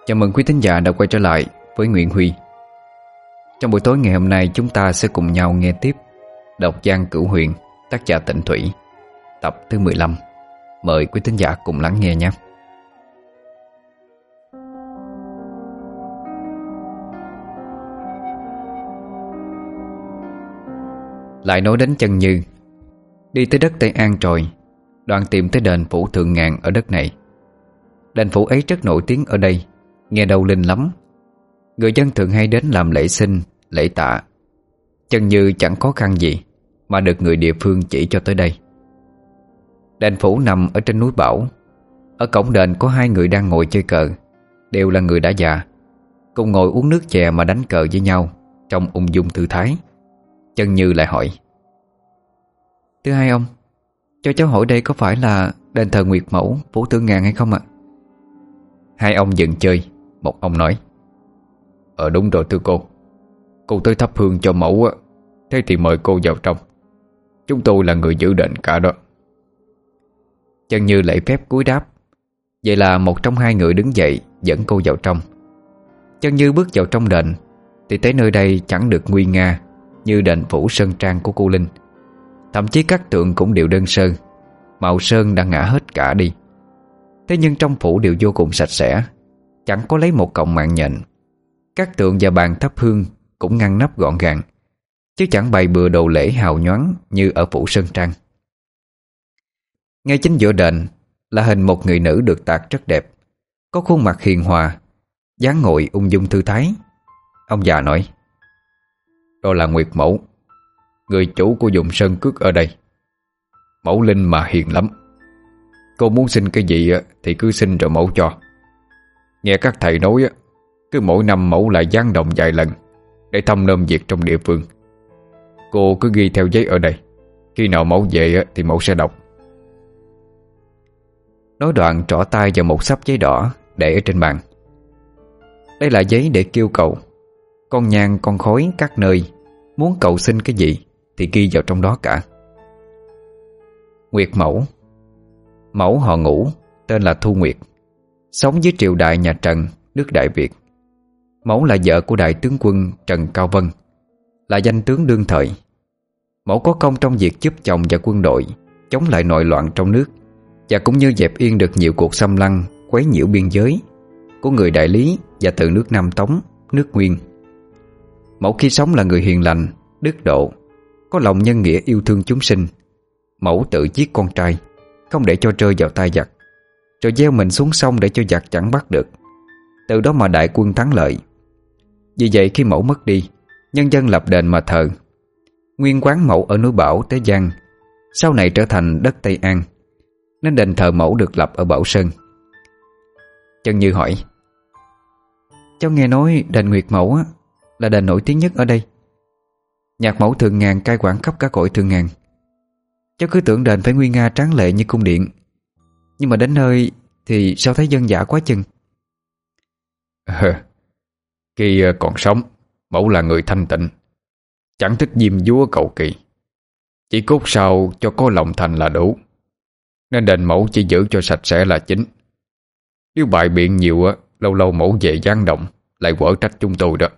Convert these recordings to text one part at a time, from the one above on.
Chào mừng quý thính giả đã quay trở lại với Nguyễn Huy. Trong buổi tối ngày hôm nay, chúng ta sẽ cùng nhau nghe tiếp Độc Giang Cửu Huyền, tác giả Tịnh Thủy, tập thứ 15. Mời quý thính giả cùng lắng nghe nhé. Lại nói đến Chân Như. Đi tới đất Tây An rồi, Đoàn tìm tới đền phủ Thượng Ngàn ở đất này. Đền phủ ấy rất nổi tiếng ở đây, nghe đâu linh lắm. Người dân thường hay đến làm lễ sinh, lễ tạ. Chân Như chẳng khó khăn gì mà được người địa phương chỉ cho tới đây. Đền phủ nằm ở trên núi Bảo. Ở cổng đền có hai người đang ngồi chơi cờ, đều là người đã già, cùng ngồi uống nước chè mà đánh cờ với nhau trong ung dung thư thái. Chân Như lại hỏi: "Thưa hai ông, cho cháu hỏi đây có phải là đền thờ Nguyệt Mẫu phủ Thượng Ngàn hay không ạ?" Hai ông dừng chơi. Một ông nói: Đúng rồi thưa cô. Cô tới thắp hương cho mẫu á, thế thì mời cô vào trong. Chúng tôi là người giữ đền cả đó. Chân Như lễ phép cúi đáp. Vậy là một trong hai người đứng dậy dẫn cô vào trong. Chân Như bước vào trong đền thì thấy nơi đây chẳng được nguy nga như đền phủ sơn trang của cô Linh. Thậm chí các tượng cũng đều đơn sơ, màu sơn đã ngả hết cả đi. Thế nhưng trong phủ đều vô cùng sạch sẽ, chẳng có lấy một cọng mạng nhện. Các tượng và bàn thắp hương cũng ngăn nắp gọn gàng, chứ chẳng bày bừa đồ lễ hào nhoáng như ở phủ sơn trang. Ngay chính giữa đền là hình một người nữ được tạc rất đẹp, có khuôn mặt hiền hòa, dáng ngồi ung dung thư thái. Ông già nói: Đó là Nguyệt Mẫu, người chủ của vùng sơn cước ở đây. Mẫu linh mà hiền lắm. Cô muốn xin cái gì thì cứ xin rồi mẫu cho. Nghe các thầy nói cứ mỗi năm mẫu lại giáng đồng vài lần để thăm nom việc trong địa phương. Cô cứ ghi theo giấy ở đây, khi nào mẫu về thì mẫu sẽ đọc. Nói đoạn trỏ tay vào một xấp giấy đỏ để ở trên bàn. Đây là giấy để kêu cầu. Con nhang con khói các nơi, muốn cầu xin cái gì thì ghi vào trong đó cả. Nguyệt Mẫu. Mẫu họ Ngũ, tên là Thu Nguyệt, sống dưới triều đại nhà Trần, nước Đại Việt. Mẫu là vợ của đại tướng quân Trần Cao Vân, là danh tướng đương thời. Mẫu có công trong việc giúp chồng và quân đội chống lại nội loạn trong nước, và cũng như dẹp yên được nhiều cuộc xâm lăng, quấy nhiễu biên giới của người Đại Lý và từ nước Nam Tống, nước Nguyên. Mẫu khi sống là người hiền lành, đức độ, có lòng nhân nghĩa, yêu thương chúng sinh. Mẫu tự giết con trai, không để cho rơi vào tay giặc, rồi gieo mình xuống sông để cho giặc chẳng bắt được. Từ đó mà đại quân thắng lợi. Vì vậy khi mẫu mất đi, nhân dân lập đền mà thờ. Nguyên quán mẫu ở núi Bảo, Tế Giang, sau này trở thành đất Tây An, nên đền thờ mẫu được lập ở Bảo Sơn. Chân Như hỏi: Cháu nghe nói đền Nguyệt Mẫu là đền nổi tiếng nhất ở đây. Nhạc mẫu Thượng Ngàn cai quản khắp cả cõi Thượng Ngàn. Cháu cứ tưởng đền phải nguy nga tráng lệ như cung điện, nhưng mà đến nơi thì sao thấy dân dã quá chừng. Khi còn sống, mẫu là người thanh tịnh, chẳng thích diêm dúa cầu kỳ, chỉ cốt sao cho có lòng thành là đủ. Nên đền mẫu chỉ giữ cho sạch sẽ là chính. Nếu bại biện nhiều lâu lâu mẫu về giáng động lại quở trách chúng tôi đó.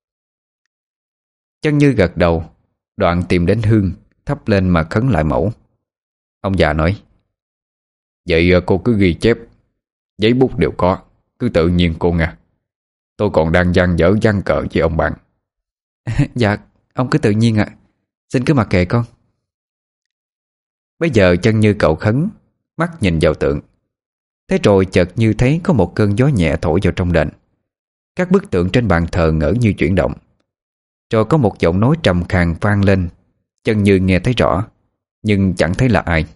Chân Như gật đầu, đoạn tìm đến hương thắp lên mà khấn lại mẫu. Ông già nói: Vậy cô cứ ghi chép, giấy bút đều có, cứ tự nhiên cô nghe. Tôi còn đang dang dở giăng cờ với ông bạn. Dạ, ông cứ tự nhiên ạ. Xin cứ mặc kệ con. Bây giờ Chân Như cậu khấn, mắt nhìn vào tượng. Thế rồi chợt như thấy có một cơn gió nhẹ thổi vào trong đền. Các bức tượng trên bàn thờ ngỡ như chuyển động. Rồi có một giọng nói trầm khàn vang lên. Chân Như nghe thấy rõ, nhưng chẳng thấy là ai.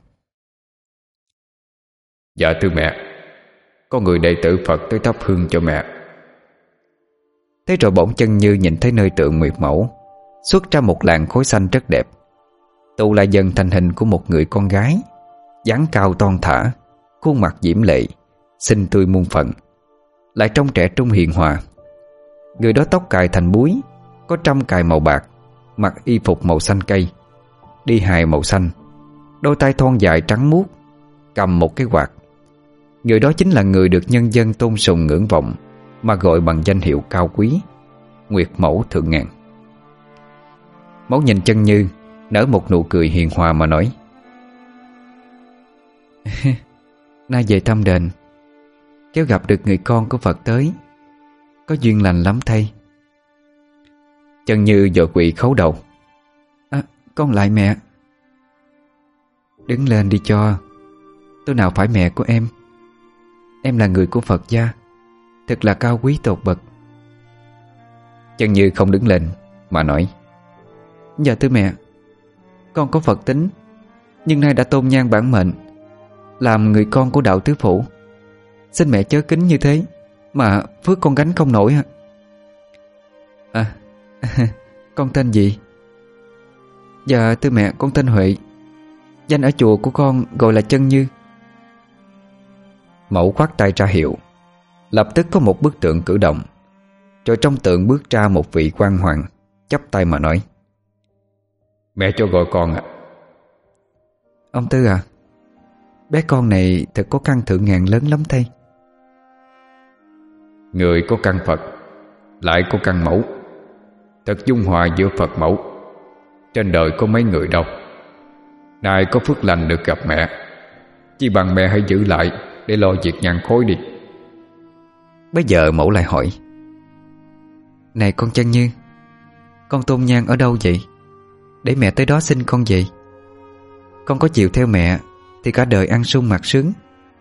Dạ thưa mẹ, có người đệ tử Phật tới thắp hương cho mẹ. Thế rồi bỗng Chân Như nhìn thấy nơi tượng Nguyệt Mẫu xuất ra một làn khói xanh rất đẹp, tụ lại dần thành hình của một người con gái, dáng cao thon thả, khuôn mặt diễm lệ, xinh tươi muôn phần, lại trông trẻ trung hiền hòa. Người đó tóc cài thành búi, có trăm cài màu bạc, mặc y phục màu xanh cây, đi hài màu xanh, đôi tay thon dài trắng muốt, cầm một cái quạt. Người đó chính là người được nhân dân tôn sùng ngưỡng vọng, mà gọi bằng danh hiệu cao quý, Nguyệt Mẫu Thượng Ngàn. Mẫu nhìn Chân Như, nở một nụ cười hiền hòa mà nói: nay về thăm đền, kéo gặp được người con của Phật tới, có duyên lành lắm thầy. Chân Như vội quỳ khấu đầu: con lại mẹ. Đứng lên đi cho. Tôi nào phải mẹ của em. Em là người của Phật gia, thật là cao quý tột bậc. Chân Như không đứng lên mà nói: dạ thưa mẹ, con có Phật tính, nhưng nay đã tôn nhang bản mệnh, làm người con của đạo tứ phủ. Xin mẹ chớ kính như thế, mà phước con gánh không nổi. Con tên gì? Dạ thưa mẹ, con tên Huệ. Danh ở chùa của con gọi là Chân Như. Mẫu khoát tay ra hiệu. Lập tức có một bức tượng cử động, rồi trong tượng bước ra một vị quan hoàng, chắp tay mà nói: mẹ cho gọi con ạ. Ông Tư à, bé con này thật có căn Thượng Ngàn lớn lắm thầy. Người có căn Phật, lại có căn mẫu, thật dung hòa giữa Phật mẫu. Trên đời có mấy người đâu. Nay có phước lành được gặp mẹ, chỉ bằng mẹ hãy giữ lại để lo việc nhang khối đi. Bây giờ mẫu lại hỏi: này con Chân Như, con tôn nhang ở đâu vậy, để mẹ tới đó xin con về? Con có chịu theo mẹ thì cả đời ăn sung mặc sướng.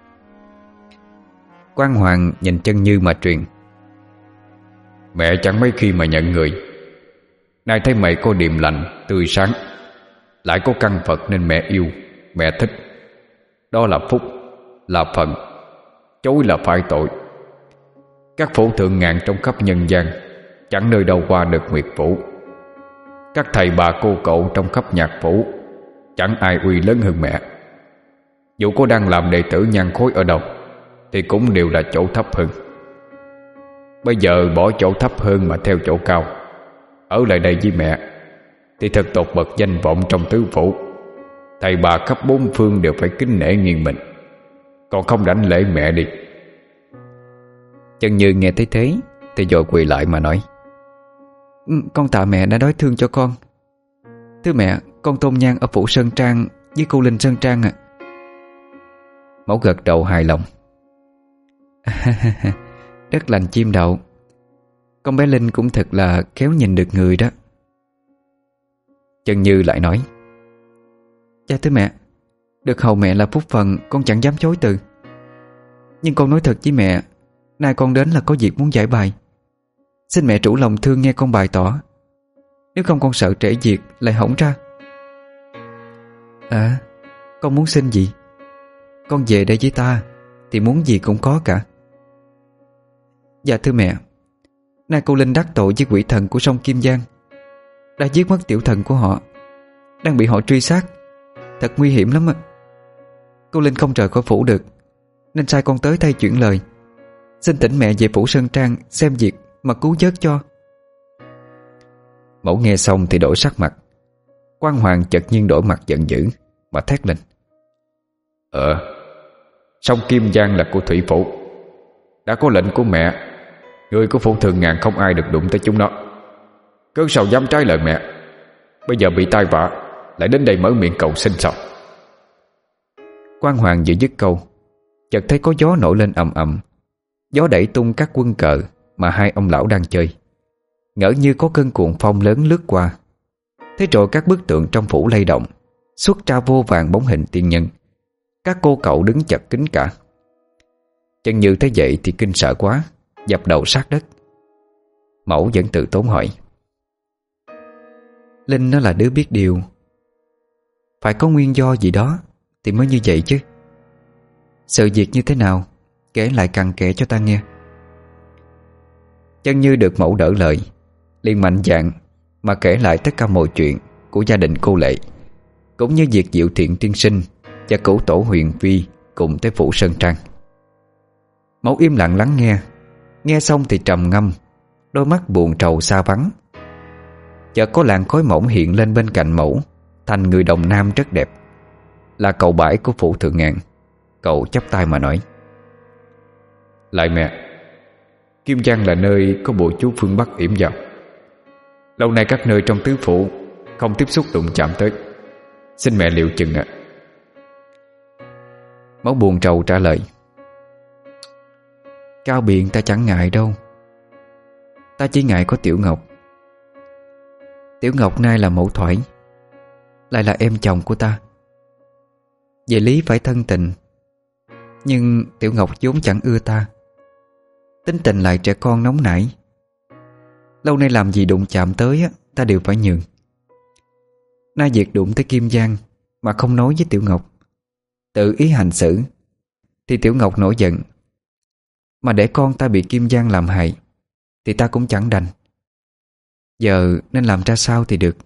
Quan Hoàng nhìn Chân Như mà truyền: mẹ chẳng mấy khi mà nhận người. Nay thấy mày có điềm lành, tươi sáng, lại có căn Phật nên mẹ yêu, mẹ thích. Đó là phúc, là phần, chối là phải tội. Các phủ thượng ngàn trong khắp nhân gian chẳng nơi đâu qua được Nguyệt Phủ. Các thầy bà cô cậu trong khắp nhạc phủ chẳng ai uy lớn hơn mẹ. Dù có đang làm đệ tử nhang khối ở đâu thì cũng đều là chỗ thấp hơn. Bây giờ bỏ chỗ thấp hơn mà theo chỗ cao, ở lại đây với mẹ thì thật tột bậc danh vọng trong tứ phủ. Thầy bà khắp bốn phương đều phải kính nể nghiêng mình. Còn không đảnh lễ mẹ đi. Chân Như nghe thấy thế thì vội quỳ lại mà nói: con tạ mẹ đã đối thương cho con. Thưa mẹ, con tôn nhang ở phủ Sơn Trang với cô Linh Sơn Trang ạ. Mẫu gật đầu hài lòng: đất lành chim đậu. Con bé Linh cũng thật là khéo nhìn được người đó. Chân Như lại nói: dạ thưa mẹ, được hầu mẹ là phúc phần, con chẳng dám chối từ. Nhưng con nói thật với mẹ, nay con đến là có việc muốn giải bài. Xin mẹ trũ lòng thương nghe con bày tỏ, nếu không con sợ trễ việc lại hỏng ra. Con muốn xin gì? Con về đây với ta thì muốn gì cũng có cả. Dạ thưa mẹ, nay cô Linh đắc tội với quỷ thần của sông Kim Giang, đã giết mất tiểu thần của họ, đang bị họ truy sát, thật nguy hiểm lắm ạ. Cô Linh không rời khỏi phủ được, nên sai con tới thay chuyển lời, xin thỉnh mẹ về phủ Sơn Trang xem việc mà cứu vớt cho. Mẫu nghe xong thì đổi sắc mặt. Quan Hoàng chợt nhiên đổi mặt giận dữ mà thét lên: sông Kim Giang là của thủy phủ, đã có lệnh của mẹ, người của phủ Thượng Ngàn không ai được đụng tới chúng nó. Cớ sao dám trái lời mẹ? Bây giờ bị tai vạ lại đến đây mở miệng cầu xin sao? Quan Hoàng vừa dứt câu, chợt thấy có gió nổi lên ầm ầm. Gió đẩy tung các quân cờ mà hai ông lão đang chơi, ngỡ như có cơn cuồng phong lớn lướt qua. Thế rồi các bức tượng trong phủ lay động, xuất ra vô vàn bóng hình tiên nhân. Các cô cậu đứng chật kín cả. Chân Như thấy vậy thì kinh sợ quá, dập đầu sát đất. Mẫu vẫn tự tốn hỏi: Linh nó là đứa biết điều, phải có nguyên do gì đó thì mới như vậy chứ. Sự việc như thế nào, kể lại cặn kẽ cho ta nghe. Chân Như được mẫu đỡ lời, liền mạnh dạn mà kể lại tất cả mọi chuyện của gia đình cô Lệ, cũng như việc Diệu Thiện tiên sinh và cửu tổ Huyền Vi cùng tới phủ Sơn Trang. Mẫu im lặng lắng nghe. Nghe xong thì trầm ngâm, đôi mắt buồn trầu xa vắng. Chợt có làn khói mỏng hiện lên bên cạnh mẫu, thành người đồng nam rất đẹp, là cậu Bãi của phủ Thượng Ngàn. Cậu chắp tay mà nói: Lại mẹ, Kim Giang là nơi có bộ chú phương Bắc yểm vào. Lâu nay các nơi trong tứ phủ không tiếp xúc đụng chạm tới. Xin mẹ liệu chừng ạ. Máu buồn trầu trả lời: Cao Biện ta chẳng ngại đâu. Ta chỉ ngại có Tiểu Ngọc. Tiểu Ngọc nay là mẫu thoại, lại là em chồng của ta. Về lý phải thân tình, nhưng Tiểu Ngọc vốn chẳng ưa ta. Tính tình lại trẻ con nóng nảy. Lâu nay làm gì đụng chạm tới ta đều phải nhường. Nay việc đụng tới Kim Giang mà không nói với Tiểu Ngọc, tự ý hành xử, thì Tiểu Ngọc nổi giận. Mà để con ta bị Kim Giang làm hại thì ta cũng chẳng đành. Giờ nên làm ra sao thì được.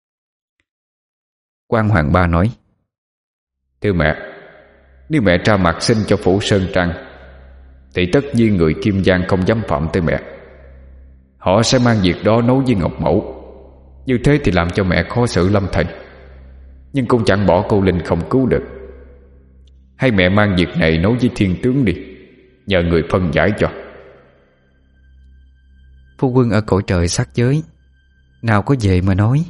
Quan Hoàng Ba nói: Thưa mẹ, nếu mẹ ra mặt xin cho phủ Sơn Trang thì tất nhiên người Kim Giang không dám phạm tới mẹ. Họ sẽ mang việc đó nấu với Ngọc Mẫu. Như thế thì làm cho mẹ khó xử lắm thầy. Nhưng cũng chẳng bỏ cô Linh không cứu được. Hay mẹ mang việc này nấu với Thiên Tướng đi, nhờ người phân giải cho. Phu quân ở cõi trời sắc giới, nào có về mà nói.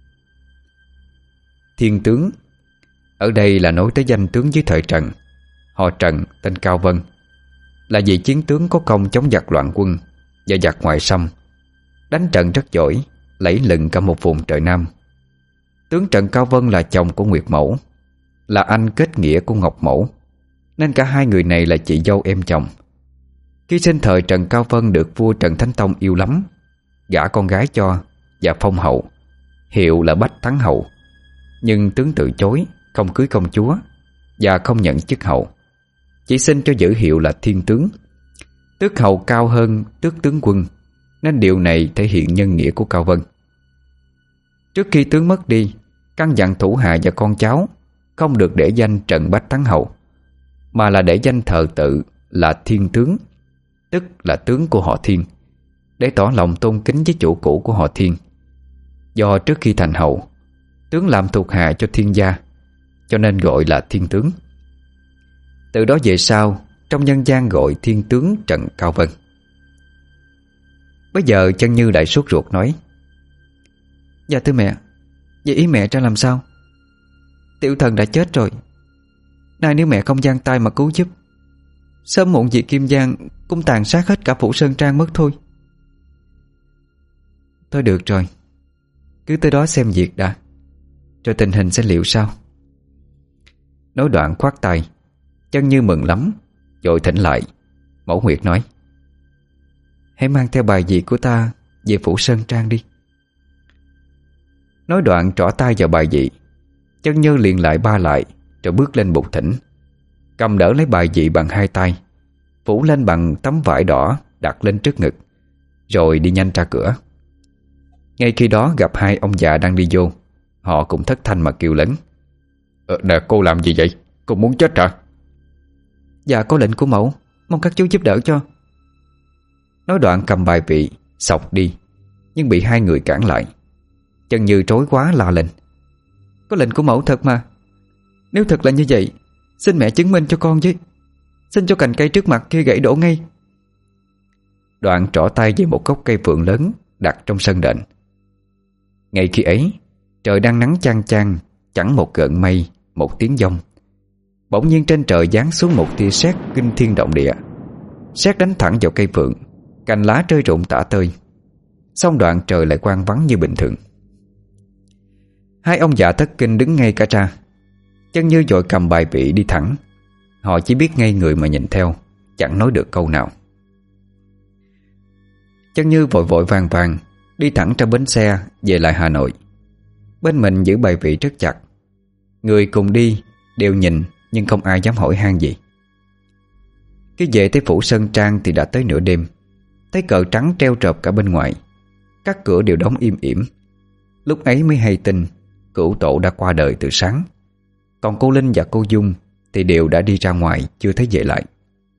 Thiên Tướng ở đây là nói tới danh tướng dưới thời Trần. Họ Trần tên Cao Vân, là vị chiến tướng có công chống giặc loạn quân và giặc ngoại xâm, đánh trận rất giỏi, lẫy lừng cả một vùng trời Nam. Tướng Trần Cao Vân là chồng của Nguyệt Mẫu, là anh kết nghĩa của Ngọc Mẫu, nên cả hai người này là chị dâu em chồng. Khi sinh thời Trần Cao Vân được vua Trần Thánh Tông yêu lắm, gả con gái cho và phong hậu, hiệu là Bách Thắng Hậu. Nhưng tướng từ chối, không cưới công chúa và không nhận chức hậu, chỉ xin cho giữ hiệu là Thiên Tướng. Tước hầu cao hơn tước tướng quân, nên điều này thể hiện nhân nghĩa của Cao Vân. Trước khi tướng mất đi, căn dặn thủ hạ và con cháu không được để danh Trần Bách Thắng Hậu, mà là để danh thờ tự là Thiên Tướng, tức là tướng của họ Thiên, để tỏ lòng tôn kính với chủ cũ của họ Thiên. Do trước khi thành hậu, tướng làm thuộc hạ cho Thiên gia, cho nên gọi là Thiên Tướng. Từ đó về sau, trong nhân gian gọi Thiên Tướng Trần Cao Vân. Bây giờ Chân Như lại sốt ruột nói: Dạ thưa mẹ, vậy ý mẹ ra làm sao? Tiểu thần đã chết rồi. Nay nếu mẹ không giang tay mà cứu giúp, sớm muộn gì Kim Giang cũng tàn sát hết cả phủ Sơn Trang mất thôi. Thôi được rồi, cứ tới đó xem việc đã, rồi tình hình sẽ liệu sao. Nói đoạn khoát tay. Chân Như mừng lắm, vội thỉnh lại. Mẫu Nguyệt nói: Hãy mang theo bài vị của ta về phủ Sơn Trang đi. Nói đoạn trỏ tay vào bài vị. Chân Như liền lại ba lại, rồi bước lên bục thỉnh, cầm đỡ lấy bài vị bằng hai tay, phủ lên bằng tấm vải đỏ đặt lên trước ngực, rồi đi nhanh ra cửa. Ngay khi đó gặp hai ông già đang đi vô. Họ cũng thất thanh mà kêu lớn: Nè, cô làm gì vậy? Cô muốn chết hả? Dạ có lệnh của mẫu, mong các chú giúp đỡ cho. Nói đoạn cầm bài vị xộc đi, nhưng bị hai người cản lại. Chân Như trối quá la lên: Có lệnh của mẫu thật mà. Nếu thật là như vậy, xin mẹ chứng minh cho con với. Xin cho cành cây trước mặt kia gãy đổ ngay. Đoạn trỏ tay với một gốc cây phượng lớn đặt trong sân đền. Ngay khi ấy, trời đang nắng chang chang, chẳng một gợn mây, một tiếng giông. Bỗng nhiên trên trời giáng xuống một tia sét kinh thiên động địa. Sét đánh thẳng vào cây phượng, cành lá rơi rụng tả tơi. Xong đoạn trời lại quang vắng như bình thường. Hai ông già thất kinh đứng ngay cả ra. Chân Như vội cầm bài vị đi thẳng. Họ chỉ biết ngây người mà nhìn theo, chẳng nói được câu nào. Chân Như vội vội vàng vàng đi thẳng ra bến xe về lại Hà Nội. Bên mình giữ bài vị rất chặt. Người cùng đi đều nhìn, nhưng không ai dám hỏi han gì. Khi về tới phủ Sơn Trang thì đã tới nửa đêm. Thấy cờ trắng treo trợp cả bên ngoài, các cửa đều đóng im ỉm. Lúc ấy mới hay tin cửu tổ đã qua đời từ sáng. Còn cô Linh và cô Dung thì đều đã đi ra ngoài, chưa thấy về lại.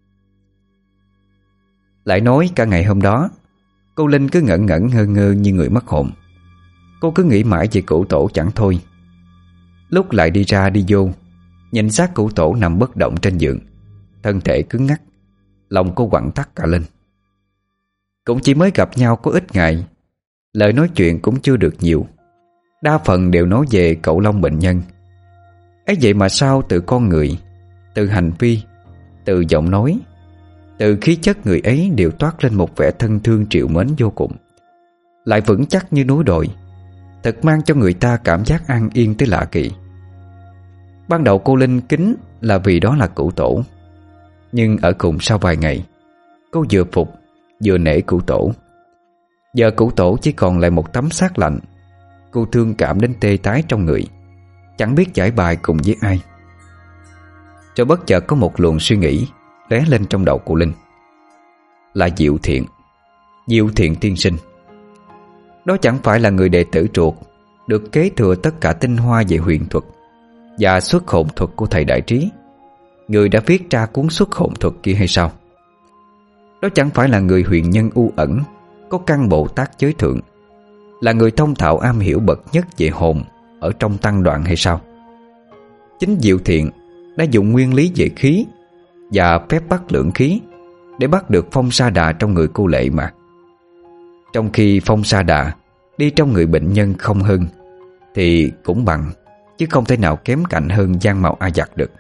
Lại nói cả ngày hôm đó, cô Linh cứ ngẩn ngẩn ngơ ngơ như người mất hồn. Cô cứ nghĩ mãi về cửu tổ chẳng thôi. Lúc lại đi ra đi vô, nhìn xác cửu tổ nằm bất động trên giường, thân thể cứng ngắc, lòng cô quặn thắt cả lên. Cũng chỉ mới gặp nhau có ít ngày, lời nói chuyện cũng chưa được nhiều. Đa phần đều nói về cậu Long bệnh nhân. ấy vậy mà sao từ con người, từ hành vi, từ giọng nói, từ khí chất người ấy đều toát lên một vẻ thân thương trìu mến vô cùng, lại vững chắc như núi đồi, thật mang cho người ta cảm giác an yên tới lạ kỳ. Ban đầu cô Linh kính là vì đó là cửu tổ, nhưng ở cùng sau vài ngày, cô vừa phục vừa nể cửu tổ. Giờ cửu tổ chỉ còn lại một tấm xác lạnh, cô thương cảm đến tê tái trong người, chẳng biết giải bài cùng với ai. Rồi bất chợt có một luồng suy nghĩ lóe lên trong đầu cô Linh. Là Diệu Thiện, Diệu Thiện tiên sinh. Đó chẳng phải là người đệ tử ruột được kế thừa tất cả tinh hoa về huyền thuật và xuất hồn thuật của thầy Đại Trí, người đã viết ra cuốn xuất hồn thuật kia hay sao? Đó chẳng phải là người huyền nhân u ẩn, có căn Bồ Tát giới thượng, là người thông thạo am hiểu bậc nhất về hồn ở trong tăng đoạn hay sao? Chính Diệu Thiện đã dùng nguyên lý về khí và phép bắt lượng khí để bắt được phong sa đà trong người cô Lệ mà. Trong khi phong sa đà đi trong người bệnh nhân không hơn, thì cũng bằng, chứ không thể nào kém cạnh hơn Giang Mạo A Giặc được.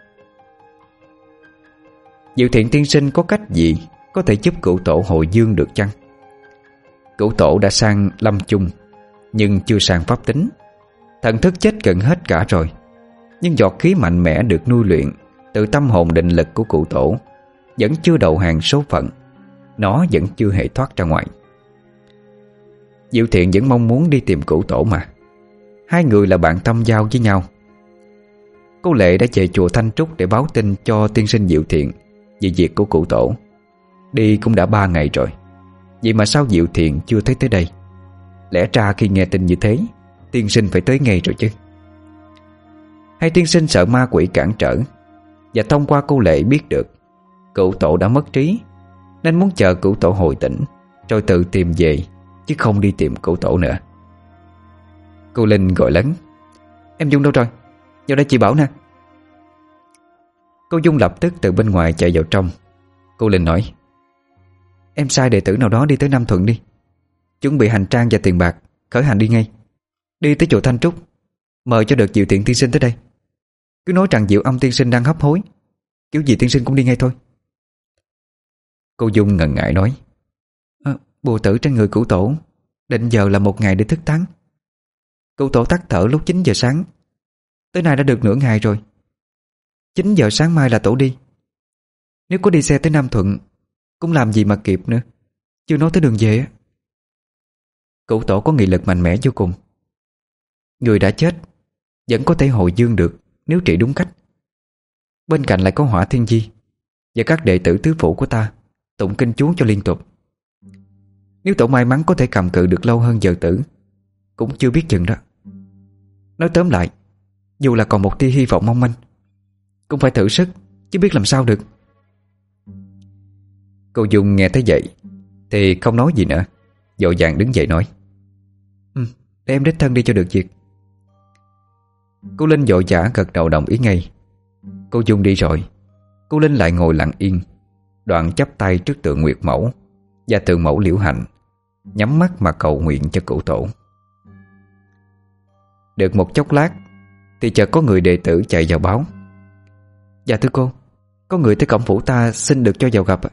Diệu Thiện tiên sinh có cách gì có thể giúp cửu tổ hồi dương được chăng? Cửu tổ đã sang lâm chung, nhưng chưa sang pháp tính. Thần thức chết gần hết cả rồi, nhưng giọt khí mạnh mẽ được nuôi luyện từ tâm hồn định lực của cửu tổ vẫn chưa đầu hàng số phận. Nó vẫn chưa hề thoát ra ngoài. Diệu Thiện vẫn mong muốn đi tìm cửu tổ mà. Hai người là bạn tâm giao với nhau. Cô Lệ đã về chùa Thanh Trúc để báo tin cho tiên sinh Diệu Thiện về việc của cửu tổ. Đi cũng đã 3 ngày rồi, vậy mà sao Diệu Thiện chưa thấy tới đây? Lẽ ra khi nghe tin như thế, tiên sinh phải tới ngay rồi chứ. Hay tiên sinh sợ ma quỷ cản trở, và thông qua cô Lệ biết được cửu tổ đã mất trí, nên muốn chờ cửu tổ hồi tỉnh rồi tự tìm về, chứ không đi tìm cửu tổ nữa. Cô Linh gọi lớn: "Em Dung đâu rồi? Vào đây chị bảo nè." Cô Dung lập tức từ bên ngoài chạy vào trong. Cô Linh nói: "Em sai đệ tử nào đó đi tới Nam Thuận đi, chuẩn bị hành trang và tiền bạc, khởi hành đi ngay. Đi tới chùa Thanh Trúc, mời cho được Diệu Thiện tiên sinh tới đây. Cứ nói rằng Diệu Âm tiên sinh đang hấp hối, kiểu gì tiên sinh cũng đi ngay thôi." Cô Dung ngần ngại nói: "Bùa tử trên người cửu tổ định giờ là 1 ngày để thức tán. Cửu tổ tắt thở lúc 9 giờ sáng, tới nay đã được nửa ngày rồi. 9 giờ sáng mai là tổ đi. Nếu có đi xe tới Nam Thuận cũng làm gì mà kịp nữa, chưa nói tới đường về á. Cửu tổ có nghị lực mạnh mẽ vô cùng. Người đã chết vẫn có thể hồi dương được nếu trị đúng cách. Bên cạnh lại có Hỏa Thiên Di và các đệ tử tứ phủ của ta tụng kinh chú cho liên tục. Nếu tổ may mắn có thể cầm cự được lâu hơn giờ tử, cũng chưa biết chừng đó. Nói tóm lại, dù là còn một tia hy vọng mong manh, cũng phải thử sức, chứ biết làm sao được." Cô Dung nghe thấy vậy thì không nói gì nữa, vội vàng đứng dậy nói: "Để em đích thân đi cho được việc." Cô Linh vội vã gật đầu đồng ý ngay. Cô Dung đi rồi, cô Linh lại ngồi lặng yên, đoạn chắp tay trước tượng Nguyệt Mẫu và tượng mẫu Liễu Hạnh, nhắm mắt mà cầu nguyện cho cửu tổ. Được một chốc lát thì chợt có người đệ tử chạy vào báo: "Dạ thưa cô, có người tới cổng phủ ta xin được cho vào gặp."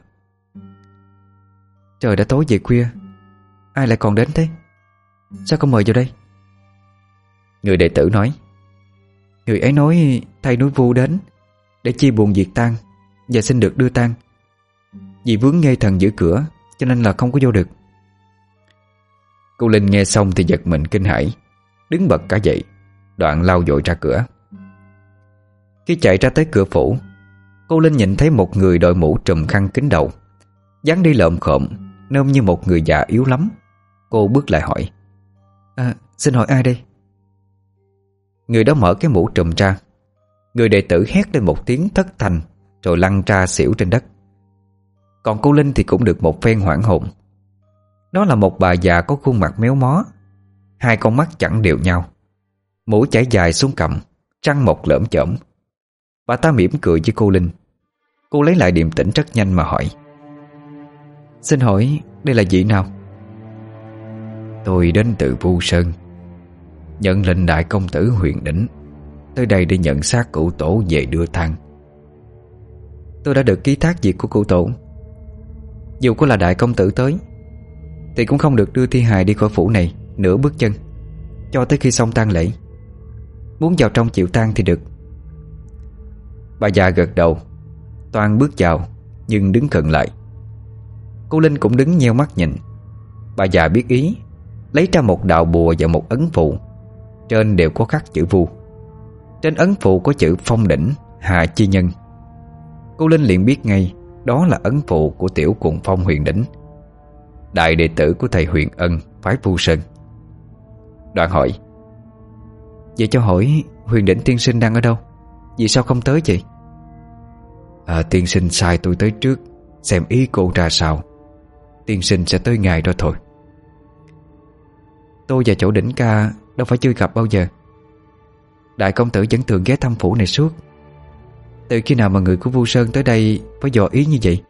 "Trời đã tối về khuya, ai lại còn đến thế? Sao không mời vào đây?" Người đệ tử nói: "Người ấy nói thay núi Vu đến để chia buồn diệt tang và xin được đưa tang. Vì vướng nghê thần giữ cửa cho nên là không có vô được." Cô Linh nghe xong thì giật mình kinh hãi, đứng bật cả dậy, đoạn lao vội ra cửa. Khi chạy ra tới cửa phủ, cô Linh nhìn thấy một người đội mũ trùm khăn kín đầu, dáng đi lợm khộm, nôm như một người già yếu lắm. Cô bước lại hỏi: "Xin hỏi ai đây?" Người đó mở cái mũ trùm ra. Người đệ tử hét lên một tiếng thất thanh, rồi lăn ra xỉu trên đất. Còn cô Linh thì cũng được một phen hoảng hồn. Đó là một bà già có khuôn mặt méo mó, hai con mắt chẳng đều nhau, mũi chảy dài xuống cằm, răng mọc lởm chởm. Bà ta mỉm cười với cô Linh. Cô lấy lại điềm tĩnh rất nhanh mà hỏi: "Xin hỏi đây là vị nào? Tôi đến từ Vu Sơn, nhận lệnh đại công tử Huyền Đỉnh tới đây để nhận xác cửu tổ về đưa tang. Tôi đã được ký thác việc của cửu tổ. Dù có là đại công tử tới thì cũng không được đưa thi hài đi khỏi phủ này nửa bước chân cho tới khi xong tang lễ. Muốn vào trong chịu tang thì được. Bà già gật đầu. Toan bước vào nhưng đứng khựng lại. Cô Linh cũng đứng nheo mắt nhìn. Bà già biết ý, lấy ra một đạo bùa và một ấn phù. Trên đều có khắc chữ Vu. Trên ấn phù có chữ Phong Đỉnh Hạ Chi Nhân. Cô Linh liền biết ngay đó là ấn phù của tiểu cuồng phong Huyền Đỉnh, đại đệ tử của thầy Huyền Ân phái Vu Sơn. Đoạn hỏi: Vậy cho hỏi Huyền Đỉnh tiên sinh đang ở đâu? Vì sao không tới vậy? Tiên sinh sai tôi tới trước, xem ý cô ra sao. Tiên sinh sẽ tới ngày đó thôi. Tôi và chỗ Đỉnh ca đâu phải chưa gặp bao giờ. Đại công tử vẫn thường ghé thăm phủ này suốt. Từ khi nào mà người của Vu Sơn tới đây phải dò ý như vậy?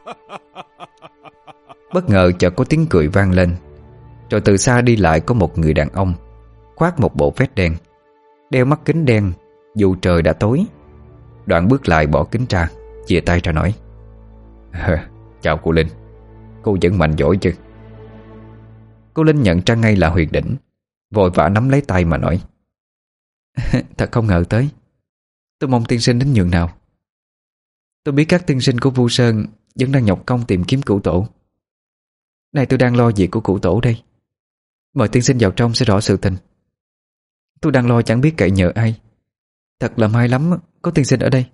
Bất ngờ chợt có tiếng cười vang lên. Rồi từ xa đi lại có một người đàn ông, khoác một bộ vest đen, đeo mắt kính đen dù trời đã tối. Đoạn bước lại bỏ kính ra, chìa tay ra nói: Chào cô Linh, cô vẫn mạnh giỏi chứ? Cô Linh nhận ra ngay là Huyền Đỉnh, vội vã nắm lấy tay mà nói: Thật không ngờ tới. Tôi mong tiên sinh đến nhường nào. Tôi biết các tiên sinh của Vu Sơn vẫn đang nhọc công tìm kiếm cửu tổ. Này tôi đang lo việc của cửu tổ đây. Mời tiên sinh vào trong sẽ rõ sự tình. Tôi đang lo chẳng biết cậy nhờ ai. Thật là may lắm có tiên sinh ở đây.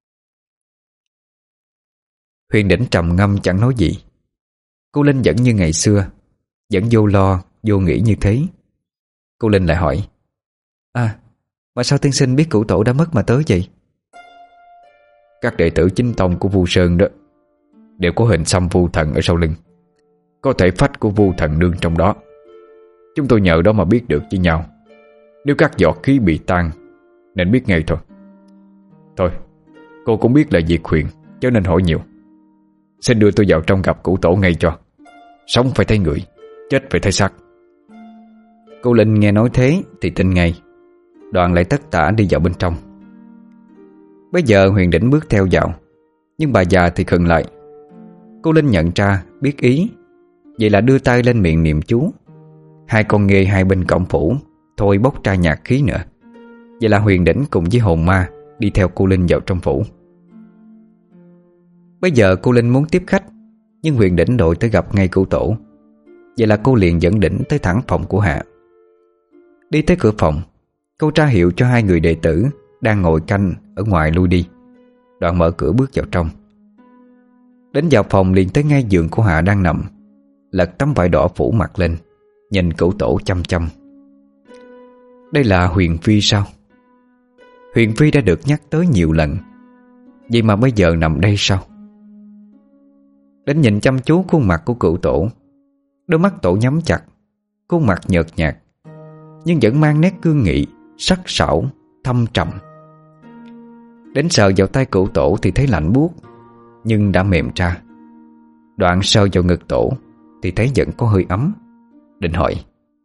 Huyền Đỉnh trầm ngâm chẳng nói gì. Cô Linh vẫn như ngày xưa, vẫn vô lo, vô nghĩ như thế. Cô Linh lại hỏi: Mà sao tiên sinh biết cửu tổ đã mất mà tới vậy? Các đệ tử chính tông của Vu Sơn đó đều có hình xăm Vu Thần ở sau lưng, có thể phách của Vu Thần nương trong đó. Chúng tôi nhờ đó mà biết được với nhau. Nếu các giọt khí bị tan nên biết ngay thôi. Thôi, cô cũng biết là việc huyền, cho nên hỏi nhiều. Xin đưa tôi vào trong gặp cửu tổ ngay cho. Sống phải thấy người, chết phải thấy xác. Cô Linh nghe nói thế thì tin ngay. Đoàn lại tất tả đi vào bên trong. Bây giờ Huyền Đỉnh bước theo vào, nhưng bà già thì khựng lại. Cô Linh nhận ra, biết ý, vậy là đưa tay lên miệng niệm chú. Hai con nghê hai bên cổng phủ thôi bốc ra nhạt khí nữa. Vậy là Huyền Đỉnh cùng với hồn ma đi theo cô Linh vào trong phủ. Bây giờ cô Linh muốn tiếp khách, nhưng Huyền Đỉnh đội tới gặp ngay cửu tổ. Vậy là cô liền dẫn Đỉnh tới thẳng phòng của Hạ. Đi tới cửa phòng, cô tra hiệu cho hai người đệ tử đang ngồi canh ở ngoài lui đi. Đoạn mở cửa bước vào trong. Đến vào phòng liền tới ngay giường của Hạ đang nằm, lật tấm vải đỏ phủ mặt lên, nhìn cửu tổ chăm chăm. Đây là Huyền Phi sao? Huyền Phi đã được nhắc tới nhiều lần, vậy mà bây giờ nằm đây sao? Đến nhìn chăm chú khuôn mặt của cửu tổ. Đôi mắt tổ nhắm chặt, khuôn mặt nhợt nhạt, nhưng vẫn mang nét cương nghị, sắc sảo, thâm trầm. Đến sờ vào tay cửu tổ thì thấy lạnh buốt, nhưng đã mềm ra. Đoạn sờ vào ngực tổ thì thấy vẫn có hơi ấm. Định hỏi: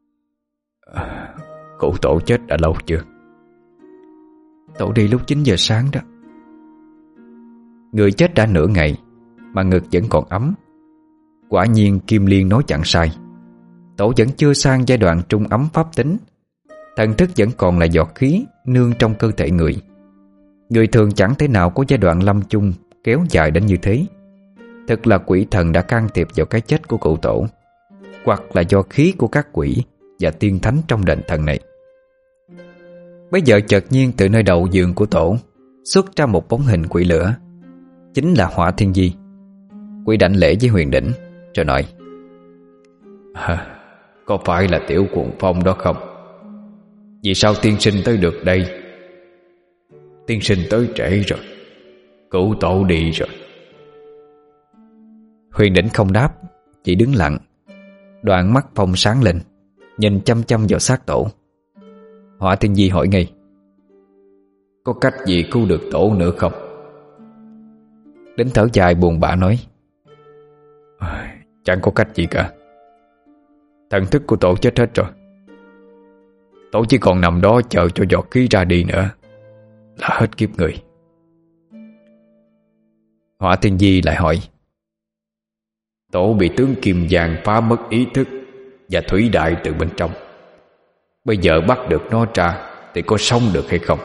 Cửu tổ chết đã lâu chưa? Tổ đi lúc 9 giờ sáng đó. Người chết đã nửa ngày mà ngực vẫn còn ấm. Quả nhiên Kim Liên nói chẳng sai. Tổ vẫn chưa sang giai đoạn trung ấm pháp tính. Thần thức vẫn còn là giọt khí nương trong cơ thể người. Người thường chẳng thể nào có giai đoạn lâm chung kéo dài đến như thế. Thật là quỷ thần đã can thiệp vào cái chết của cựu tổ, hoặc là do khí của các quỷ và tiên thánh trong đền thần này. Bây giờ chợt nhiên từ nơi đầu giường của tổ xuất ra một bóng hình quỷ lửa, chính là Hỏa Thiên Di. Quỷ đảnh lễ với Huyền Đỉnh rồi nói: Có phải là Tiểu Cuồng Phong đó không? Vì sao tiên sinh tới được đây? Tiên sinh tới trễ rồi, cửu tổ đi rồi. Huyền Đỉnh không đáp, chỉ đứng lặng. Đoạn mắt Phong sáng lên, nhìn chăm chăm vào xác tổ. Hỏa Thiên Di hỏi ngay: Có cách gì cứu được tổ nữa không? Đến thở dài buồn bã nói: Chẳng có cách gì cả. Thần thức của tổ chết hết rồi. Tổ chỉ còn nằm đó chờ cho giọt khí ra đi nữa là hết kiếp người. Hỏa Thiên Di lại hỏi: Tổ bị tướng Kim Giang phá mất ý thức và thủy đại từ bên trong. Bây giờ bắt được nó ra thì có sống được hay không?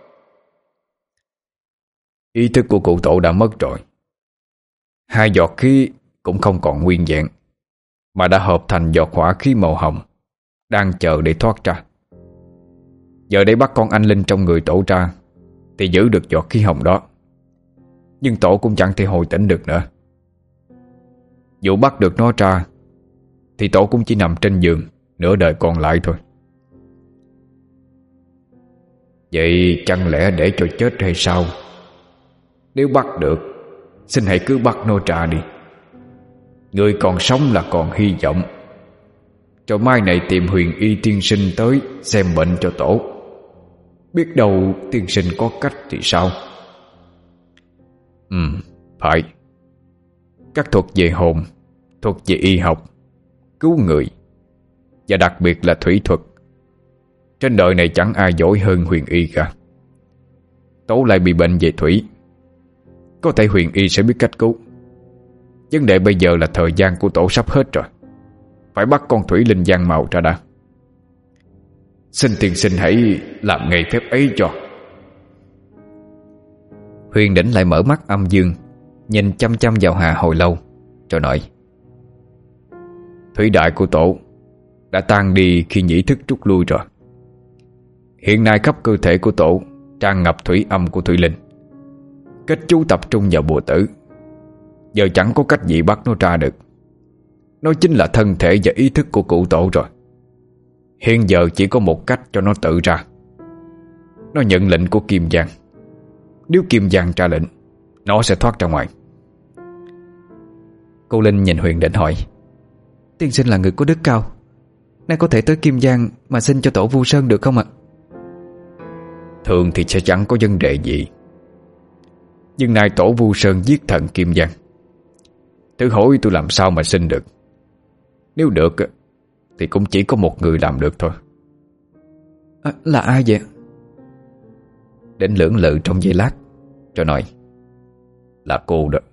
Ý thức của cụ tổ đã mất rồi. 2 giọt khí cũng không còn nguyên vẹn, mà đã hợp thành giọt hỏa khí màu hồng, đang chờ để thoát ra. Giờ để bắt con anh linh trong người tổ ra thì giữ được giọt khí hồng đó. Nhưng tổ cũng chẳng thể hồi tỉnh được nữa. Dù bắt được nó ra thì tổ cũng chỉ nằm trên giường nửa đời còn lại thôi. Vậy chẳng lẽ để cho chết hay sao? Nếu bắt được, xin hãy cứ bắt nó ra đi. Người còn sống là còn hy vọng. Cho mai này tìm Huyền Y tiên sinh tới xem bệnh cho tổ. Biết đâu tiên sinh có cách thì sao? Phải. Các thuật về hồn, thuật về y học, cứu người, và đặc biệt là thủy thuật, trên đời này chẳng ai giỏi hơn Huyền Y cả. Tổ lại bị bệnh về thủy, có thể Huyền Y sẽ biết cách cứu. Vấn đề bây giờ là thời gian của tổ sắp hết rồi. Phải bắt con thủy linh giang màu ra đã. Xin tiên sinh hãy làm nghề phép ấy cho. Huyền Đỉnh lại mở mắt âm dương, nhìn chăm chăm vào Hà hồi lâu, rồi nói: Thủy đại của tổ đã tan đi khi nhĩ thức rút lui rồi. Hiện nay khắp cơ thể của tổ tràn ngập thủy âm của thủy linh. Kết chú tập trung vào bùa tử. Giờ chẳng có cách gì bắt nó ra được. Nó chính là thân thể và ý thức của cụ tổ rồi. Hiện giờ chỉ có một cách cho nó tự ra. Nó nhận lệnh của Kim Giang. Nếu Kim Giang ra lệnh, nó sẽ thoát ra ngoài. Cô Linh nhìn Huyền Định hỏi: Tiên sinh là người có đức cao, nay có thể tới Kim Giang mà xin cho tổ Vu Sơn được không ạ? Thường thì sẽ chẳng có vấn đề gì. Nhưng nay tổ Vu Sơn giết thần Kim Giang, thử hỏi tôi làm sao mà xin được. Nếu được thì cũng chỉ có một người làm được thôi. Là ai vậy? Đến lưỡng lự trong giây lát rồi nói: Là cô đó.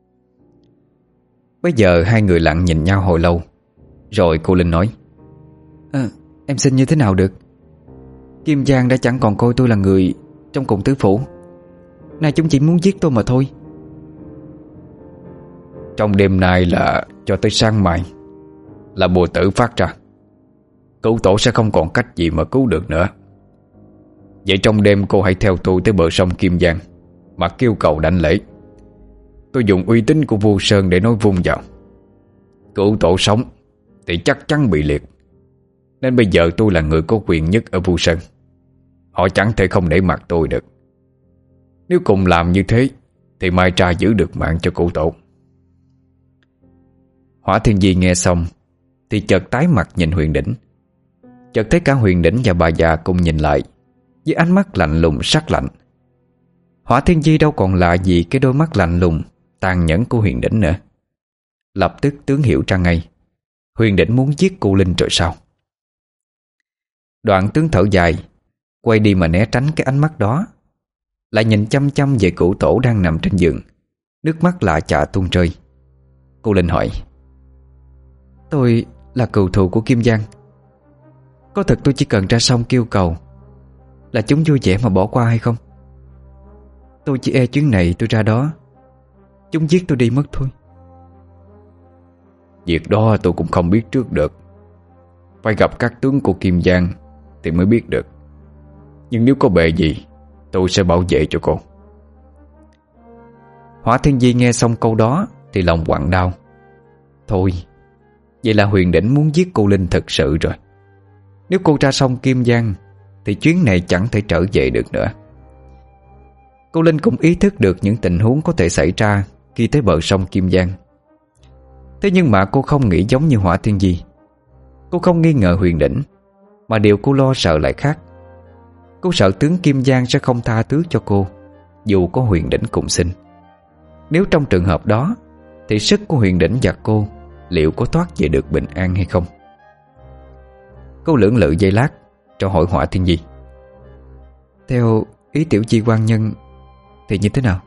Bây giờ hai người lặng nhìn nhau hồi lâu, rồi cô Linh nói: Em xin như thế nào được? Kim Giang đã chẳng còn coi tôi là người trong cùng tứ phủ. Nay chúng chỉ muốn giết tôi mà thôi. Trong đêm nay là cho tới sáng mai là bùa tử phát ra. Cứu tổ sẽ không còn cách gì mà cứu được nữa. Vậy trong đêm cô hãy theo tôi tới bờ sông Kim Giang mà kêu cầu đảnh lễ. Tôi dùng uy tín của Vu Sơn để nói vung vào. Cứu tổ sống thì chắc chắn bị liệt. Nên bây giờ tôi là người có quyền nhất ở Vu Sơn. Họ chẳng thể không để mặt tôi được. Nếu cùng làm như thế thì mai tra giữ được mạng cho cụ tổ. Hỏa Thiên Di nghe xong thì chợt tái mặt nhìn Huyền Đỉnh. Chợt thấy cả Huyền Đỉnh và bà già cùng nhìn lại với ánh mắt lạnh lùng sắc lạnh. Hỏa Thiên Di đâu còn lạ gì cái đôi mắt lạnh lùng tàn nhẫn của Huyền Đỉnh nữa. Lập tức tướng hiểu ra ngay, Huyền Đỉnh muốn giết cô Linh rồi sao. Đoạn tướng thở dài, quay đi mà né tránh cái ánh mắt đó, lại nhìn chăm chăm về cụ tổ đang nằm trên giường, nước mắt lạ chạ tuôn rơi. Cô Linh hỏi: Tôi là cừu thù của Kim Giang. Có thật tôi chỉ cần ra sông kêu cầu là chúng vui vẻ mà bỏ qua hay không? Tôi chỉ e chuyến này tôi ra đó chúng giết tôi đi mất thôi. Việc đó tôi cũng không biết trước được. Phải gặp các tướng của Kim Giang thì mới biết được. Nhưng nếu có bề gì tôi sẽ bảo vệ cho cô. Hỏa Thiên Di nghe xong câu đó thì lòng quặn đau. Thôi, vậy là Huyền Đỉnh muốn giết cô Linh thật sự rồi. Nếu cô ra sông Kim Giang thì chuyến này chẳng thể trở về được nữa. Cô Linh cũng ý thức được những tình huống có thể xảy ra khi tới bờ sông Kim Giang. Thế nhưng mà cô không nghĩ giống như Hỏa Thiên Di. Cô không nghi ngờ Huyền Đỉnh, mà điều cô lo sợ lại khác. Cô sợ tướng Kim Giang sẽ không tha thứ cho cô, dù có Huyền Đỉnh cùng sinh. Nếu trong trường hợp đó thì sức của Huyền Đỉnh và cô liệu có thoát về được bình an hay không. Cô lưỡng lự giây lát cho hỏi Hỏa Thiên Di: theo ý tiểu chi quan nhân thì như thế nào?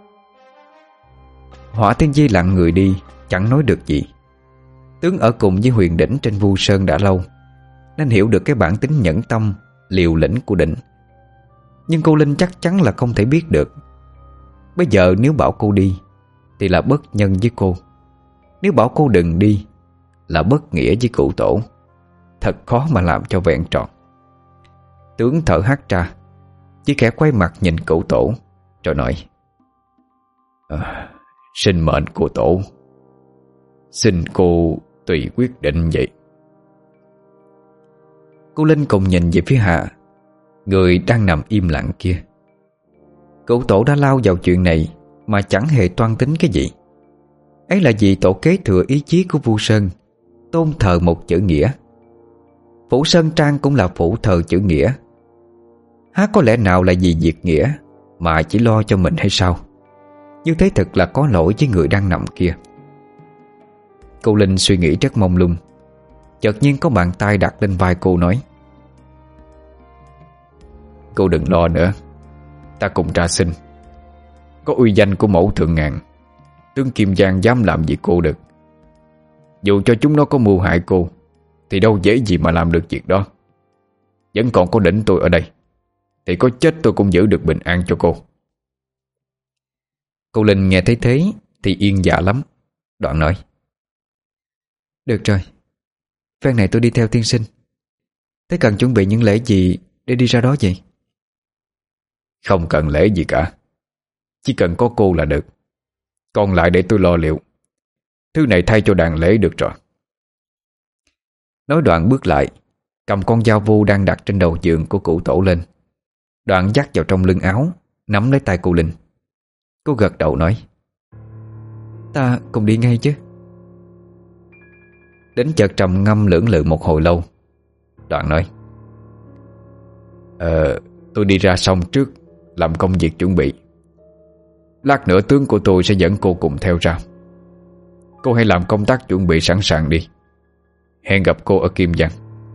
Hỏa Thiên Di lặng người đi, chẳng nói được gì. Tướng ở cùng với Huyền Đỉnh trên Vu Sơn đã lâu, nên hiểu được cái bản tính nhẫn tâm, liều lĩnh của Đỉnh. Nhưng cô Linh chắc chắn là không thể biết được. Bây giờ nếu bảo cô đi thì là bất nhân với cô, nếu bảo cô đừng đi là bất nghĩa với cụ tổ. Thật khó mà làm cho vẹn tròn. Tướng thở hắt ra, chỉ khẽ quay mặt nhìn cụ tổ rồi nói: sinh mệnh của tổ, xin cô tùy quyết định vậy. Cô Linh cùng nhìn về phía Hạ, người đang nằm im lặng kia. Cụ tổ đã lao vào chuyện này mà chẳng hề toan tính cái gì. Ấy là vì tổ kế thừa ý chí của Vu Sơn, tôn thờ một chữ nghĩa. Phủ Sơn Trang cũng là phủ thờ chữ nghĩa. Há có lẽ nào là vì việc nghĩa mà chỉ lo cho mình hay sao? Như thế thật là có lỗi với người đang nằm kia. Cô Linh suy nghĩ rất mông lung. Chợt nhiên có bàn tay đặt lên vai cô nói: cô đừng lo nữa, ta cùng ra xin. Có uy danh của mẫu thượng ngàn, tướng Kim Giang dám làm gì cô được. Dù cho chúng nó có mưu hại cô thì đâu dễ gì mà làm được việc đó. Vẫn còn có Đỉnh tôi ở đây, thì có chết tôi cũng giữ được bình an cho cô. Cô Linh nghe thấy thế thì yên dạ lắm, đoạn nói: được rồi, phen này tôi đi theo tiên sinh. Thế cần chuẩn bị những lễ gì để đi ra đó vậy? Không cần lễ gì cả, chỉ cần có cô là được. Còn lại để tôi lo liệu. Thứ này thay cho đàn lễ được rồi. Nói đoạn bước lại, cầm con dao vu đang đặt trên đầu giường của cụ tổ lên. Đoạn dắt vào trong lưng áo, nắm lấy tay cô Linh. Cô gật đầu nói: ta cùng đi ngay chứ. Đến chợt trầm ngâm lưỡng lự một hồi lâu, đoạn nói: tôi đi ra xong trước, làm công việc chuẩn bị. Lát nữa tướng của tôi sẽ dẫn cô cùng theo ra. Cô hãy làm công tác chuẩn bị sẵn sàng đi. Hẹn gặp cô ở Kim Giang.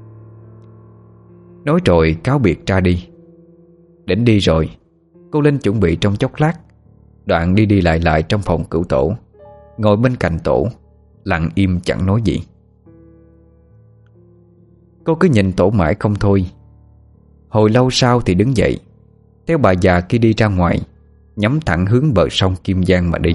Nói rồi cáo biệt ra đi. Đến đi rồi, cô Linh chuẩn bị trong chốc lát, đoạn đi đi lại lại trong phòng cửu tổ, ngồi bên cạnh tổ, lặng im chẳng nói gì. Cô cứ nhìn tổ mãi không thôi. Hồi lâu sau thì đứng dậy, theo bà già kia đi ra ngoài, nhắm thẳng hướng bờ sông Kim Giang mà đi.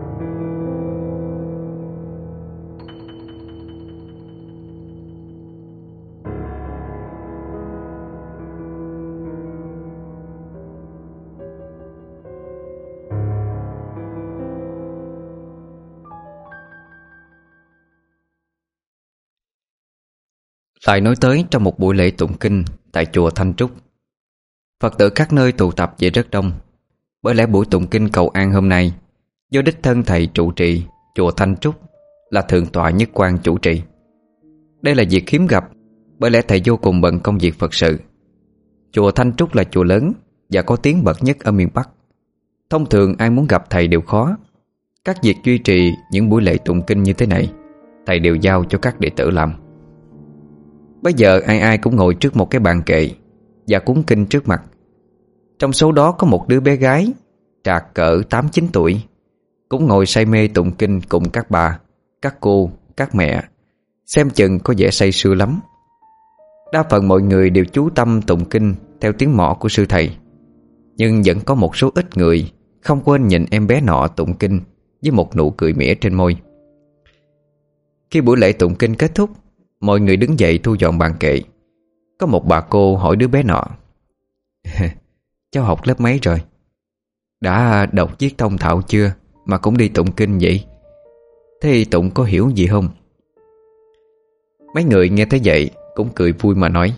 Lại nói tới trong một buổi lễ tụng kinh tại chùa Thanh Trúc, Phật tử các nơi tụ tập về rất đông. Bởi lẽ buổi tụng kinh cầu an hôm nay do đích thân thầy trụ trì chùa Thanh Trúc là Thượng tọa Nhất Quang chủ trì. Đây là việc hiếm gặp, bởi lẽ thầy vô cùng bận công việc Phật sự. Chùa Thanh Trúc là chùa lớn và có tiếng bậc nhất ở miền Bắc. Thông thường ai muốn gặp thầy đều khó. Các việc duy trì những buổi lễ tụng kinh như thế này, thầy đều giao cho các đệ tử làm. Bây giờ ai ai cũng ngồi trước một cái bàn kệ và cúng kinh trước mặt. Trong số đó có một đứa bé gái trạc cỡ 8-9 tuổi, cũng ngồi say mê tụng kinh cùng các bà, các cô, các mẹ, xem chừng có vẻ say sưa lắm. Đa phần mọi người đều chú tâm tụng kinh theo tiếng mõ của sư thầy, nhưng vẫn có một số ít người không quên nhìn em bé nọ tụng kinh với một nụ cười mỉa trên môi. Khi buổi lễ tụng kinh kết thúc, mọi người đứng dậy thu dọn bàn kệ. Có một bà cô hỏi đứa bé nọ: cháu học lớp mấy rồi? Đã đọc viết thông thạo chưa mà cũng đi tụng kinh vậy? Thế tụng có hiểu gì không? Mấy người nghe thấy vậy cũng cười vui mà nói: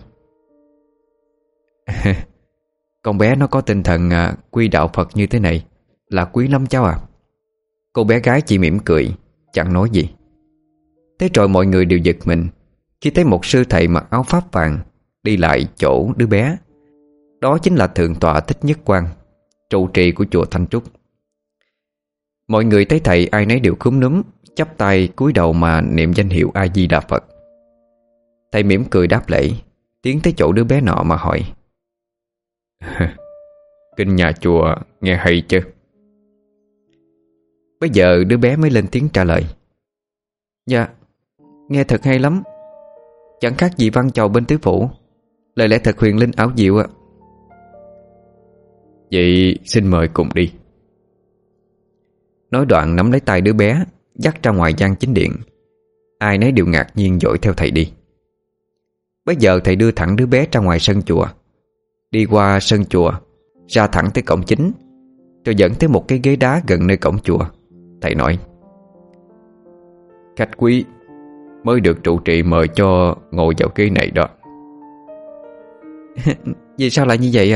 con bé nó có tinh thần quy đạo Phật như thế này là quý lắm cháu à. Cô bé gái chỉ mỉm cười, chẳng nói gì. Thế rồi mọi người đều giật mình khi thấy một sư thầy mặc áo pháp vàng đi lại chỗ đứa bé. Đó chính là Thượng tọa Thích Nhất Quang, trụ trì của chùa Thanh Trúc. Mọi người thấy thầy ai nấy đều cúm núm, chắp tay cúi đầu mà niệm danh hiệu A Di Đà Phật. Thầy mỉm cười đáp lễ, tiến tới chỗ đứa bé nọ mà hỏi: Kinh nhà chùa nghe hay chứ? Bây giờ đứa bé mới lên tiếng trả lời: Dạ, nghe thật hay lắm. Chẳng khác gì văn chầu bên tứ phủ, lời lẽ thật huyền linh ảo diệu ạ. Vậy xin mời cùng đi. Nói đoạn nắm lấy tay đứa bé, dắt ra ngoài gian chính điện. Ai nấy đều ngạc nhiên dội theo thầy đi. Bây giờ thầy đưa thẳng đứa bé ra ngoài sân chùa, đi qua sân chùa, ra thẳng tới cổng chính, rồi dẫn tới một cái ghế đá gần nơi cổng chùa. Thầy nói: Khách quý mới được trụ trì mời cho ngồi vào ghế này đó. Vì sao lại như vậy ạ?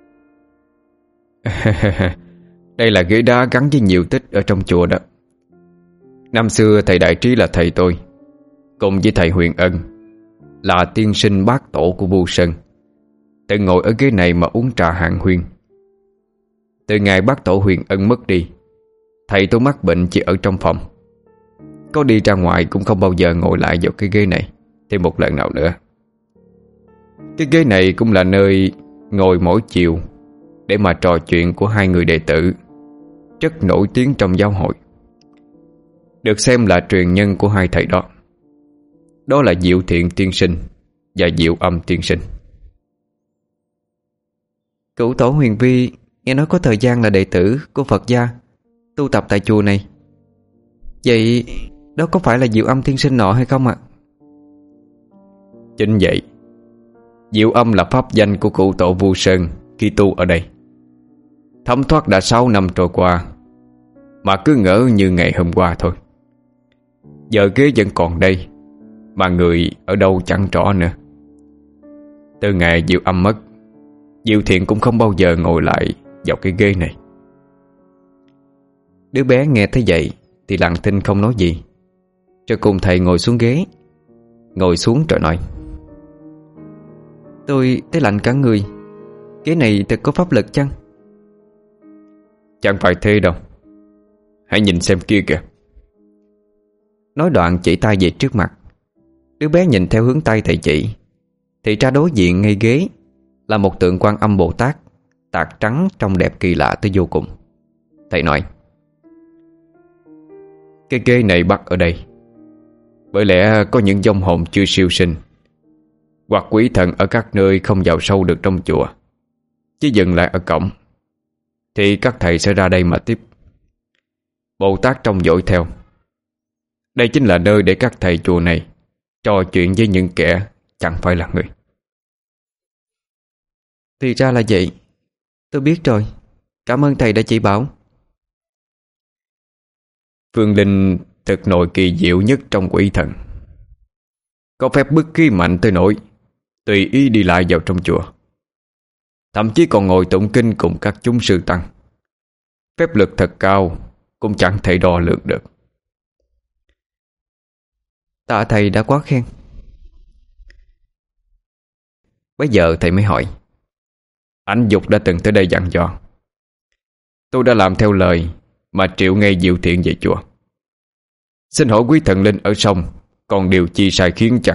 Đây là ghế đá gắn với nhiều tích ở trong chùa đó. Năm xưa thầy Đại Trí là thầy tôi, cùng với thầy Huyền Ân, là tiên sinh bác tổ của Vu Sơn, từng ngồi ở ghế này mà uống trà hàn huyên. Từ ngày bác tổ Huyền Ân mất đi, thầy tôi mắc bệnh chỉ ở trong phòng, có đi ra ngoài cũng không bao giờ ngồi lại vào cái ghế này thêm một lần nào nữa. Cái ghế này cũng là nơi ngồi mỗi chiều để mà trò chuyện của hai người đệ tử rất nổi tiếng trong giáo hội, được xem là truyền nhân của hai thầy đó. Đó là Diệu Thiện tiên sinh và Diệu Âm tiên sinh. Cửu tổ Huyền Vi nghe nói có thời gian là đệ tử của Phật gia, tu tập tại chùa này. Vậy đó có phải là Diệu Âm tiên sinh nọ hay không ạ? Chính vậy. Diệu Âm là pháp danh của cửu tổ Vu Sơn khi tu ở đây. Thấm thoát đã 6 năm trôi qua, mà cứ ngỡ như ngày hôm qua thôi. Giờ ghế vẫn còn đây, mà người ở đâu chẳng rõ nữa. Từ ngày Diệu Âm mất, Diệu Thiện cũng không bao giờ ngồi lại vào cái ghế này. Đứa bé nghe thấy vậy thì lặng thinh không nói gì, rồi cùng thầy ngồi xuống ghế. Ngồi xuống rồi nói: Tôi thấy lạnh cả người. Ghế này thật có pháp lực chăng? Chẳng phải thế đâu. Hãy nhìn xem kia kìa. Nói đoạn chỉ tay về trước mặt. Đứa bé nhìn theo hướng tay thầy chỉ, thì ra đối diện ngay ghế là một tượng Quan Âm Bồ Tát tạc trắng trông đẹp kỳ lạ tới vô cùng. Thầy nói: Cái ghế này bắt ở đây bởi lẽ có những vong hồn chưa siêu sinh, hoặc quỷ thần ở các nơi không vào sâu được trong chùa, chỉ dừng lại ở cổng, thì các thầy sẽ ra đây mà tiếp. Bồ Tát trông dõi theo. Đây chính là nơi để các thầy chùa này trò chuyện với những kẻ chẳng phải là người. Thì ra là vậy. Tôi biết rồi. Cảm ơn thầy đã chỉ bảo. Phương linh thực nội kỳ diệu nhất trong quỷ thần, có phép bức khí mạnh tới nỗi tùy ý đi lại vào trong chùa, thậm chí còn ngồi tụng kinh cùng các chúng sư tăng. Phép lực thật cao, cũng chẳng thể đo lường được. Tạ thầy đã quá khen. Bây giờ thầy mới hỏi: Anh Dục đã từng tới đây dặn dò. Tôi đã làm theo lời mà triệu ngay Diệu Thiện về chùa. Xin hỏi quý thần linh ở sông còn điều chi sai khiến chăng?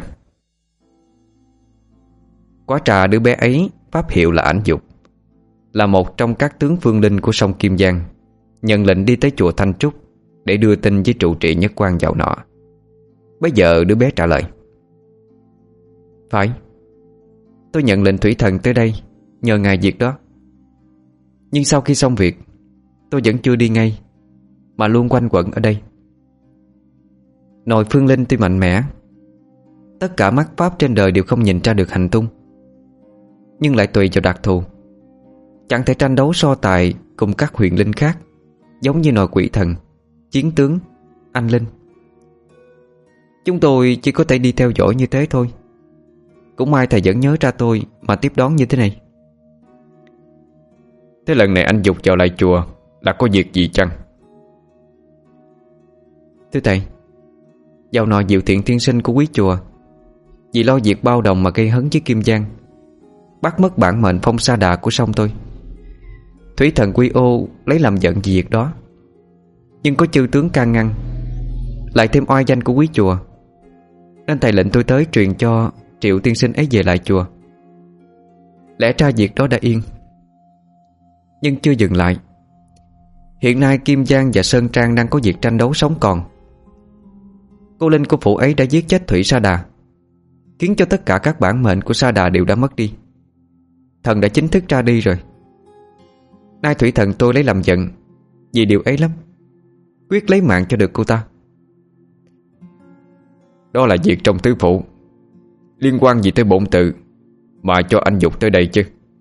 Quá trà đứa bé ấy pháp hiệu là Ảnh Dục, là một trong các tướng phương linh của sông Kim Giang, nhận lệnh đi tới chùa Thanh Trúc để đưa tin với trụ trì nhất quan vào nọ. Bây giờ đứa bé trả lời: Phải, tôi nhận lệnh thủy thần tới đây nhờ ngài việc đó. Nhưng sau khi xong việc, tôi vẫn chưa đi ngay, mà luôn quanh quẩn ở đây. Nội phương linh tuy mạnh mẽ, tất cả mắt pháp trên đời đều không nhìn ra được hành tung, nhưng lại tùy vào đặc thù, chẳng thể tranh đấu so tài cùng các huyền linh khác, giống như nội quỷ thần, chiến tướng, anh linh. Chúng tôi chỉ có thể đi theo dõi như thế thôi. Cũng may thầy vẫn nhớ ra tôi mà tiếp đón như thế này. Thế lần này anh Dục vào lại chùa là có việc gì chăng? Thưa thầy, vào nọ Diệu Thiện tiên sinh của quý chùa vì lo việc bao đồng mà gây hấn với Kim Giang, bắt mất bản mệnh Phong Sa Đà của sông tôi. Thủy thần Quy Ô lấy làm giận vì việc đó, nhưng có chư tướng can ngăn, lại thêm oai danh của quý chùa, nên thầy lệnh tôi tới truyền cho Triệu tiên sinh ấy về lại chùa. Lẽ ra việc đó đã yên, nhưng chưa dừng lại. Hiện nay Kim Giang và Sơn Trang đang có việc tranh đấu sống còn. Cô linh của phủ ấy đã giết chết Thủy Sa Đà, khiến cho tất cả các bản mệnh của Sa Đà đều đã mất đi. Thần đã chính thức ra đi rồi. Nay Thủy Thần tôi lấy làm giận vì điều ấy lắm, quyết lấy mạng cho được cô ta. Đó là việc trong tứ phủ, liên quan gì tới bổn tự mà cho anh Dục tới đây chứ?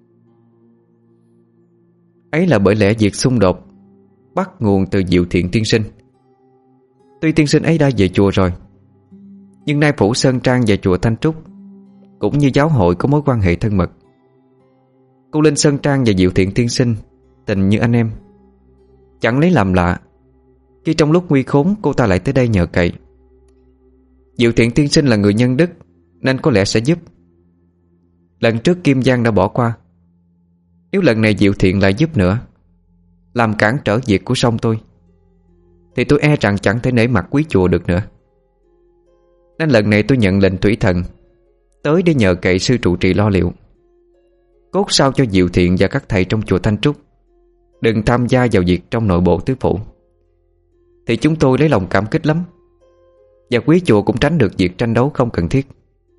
Ấy là bởi lẽ việc xung đột bắt nguồn từ Diệu Thiện tiên sinh. Tuy tiên sinh ấy đã về chùa rồi, nhưng nay phủ Sơn Trang và chùa Thanh Trúc cũng như giáo hội có mối quan hệ thân mật. Cô linh Sơn Trang và Diệu Thiện tiên sinh tình như anh em. Chẳng lấy làm lạ khi trong lúc nguy khốn cô ta lại tới đây nhờ cậy. Diệu Thiện tiên sinh là người nhân đức nên có lẽ sẽ giúp. Lần trước Kim Giang đã bỏ qua, nếu lần này Diệu Thiện lại giúp nữa, làm cản trở việc của song tôi, thì tôi e rằng chẳng thể nể mặt quý chùa được nữa. Nên lần này tôi nhận lệnh Thủy Thần tới để nhờ cậy sư trụ trì lo liệu, cốt sao cho Diệu Thiện và các thầy trong chùa Thanh Trúc đừng tham gia vào việc trong nội bộ tứ phủ, thì chúng tôi lấy lòng cảm kích lắm. Và quý chùa cũng tránh được việc tranh đấu không cần thiết.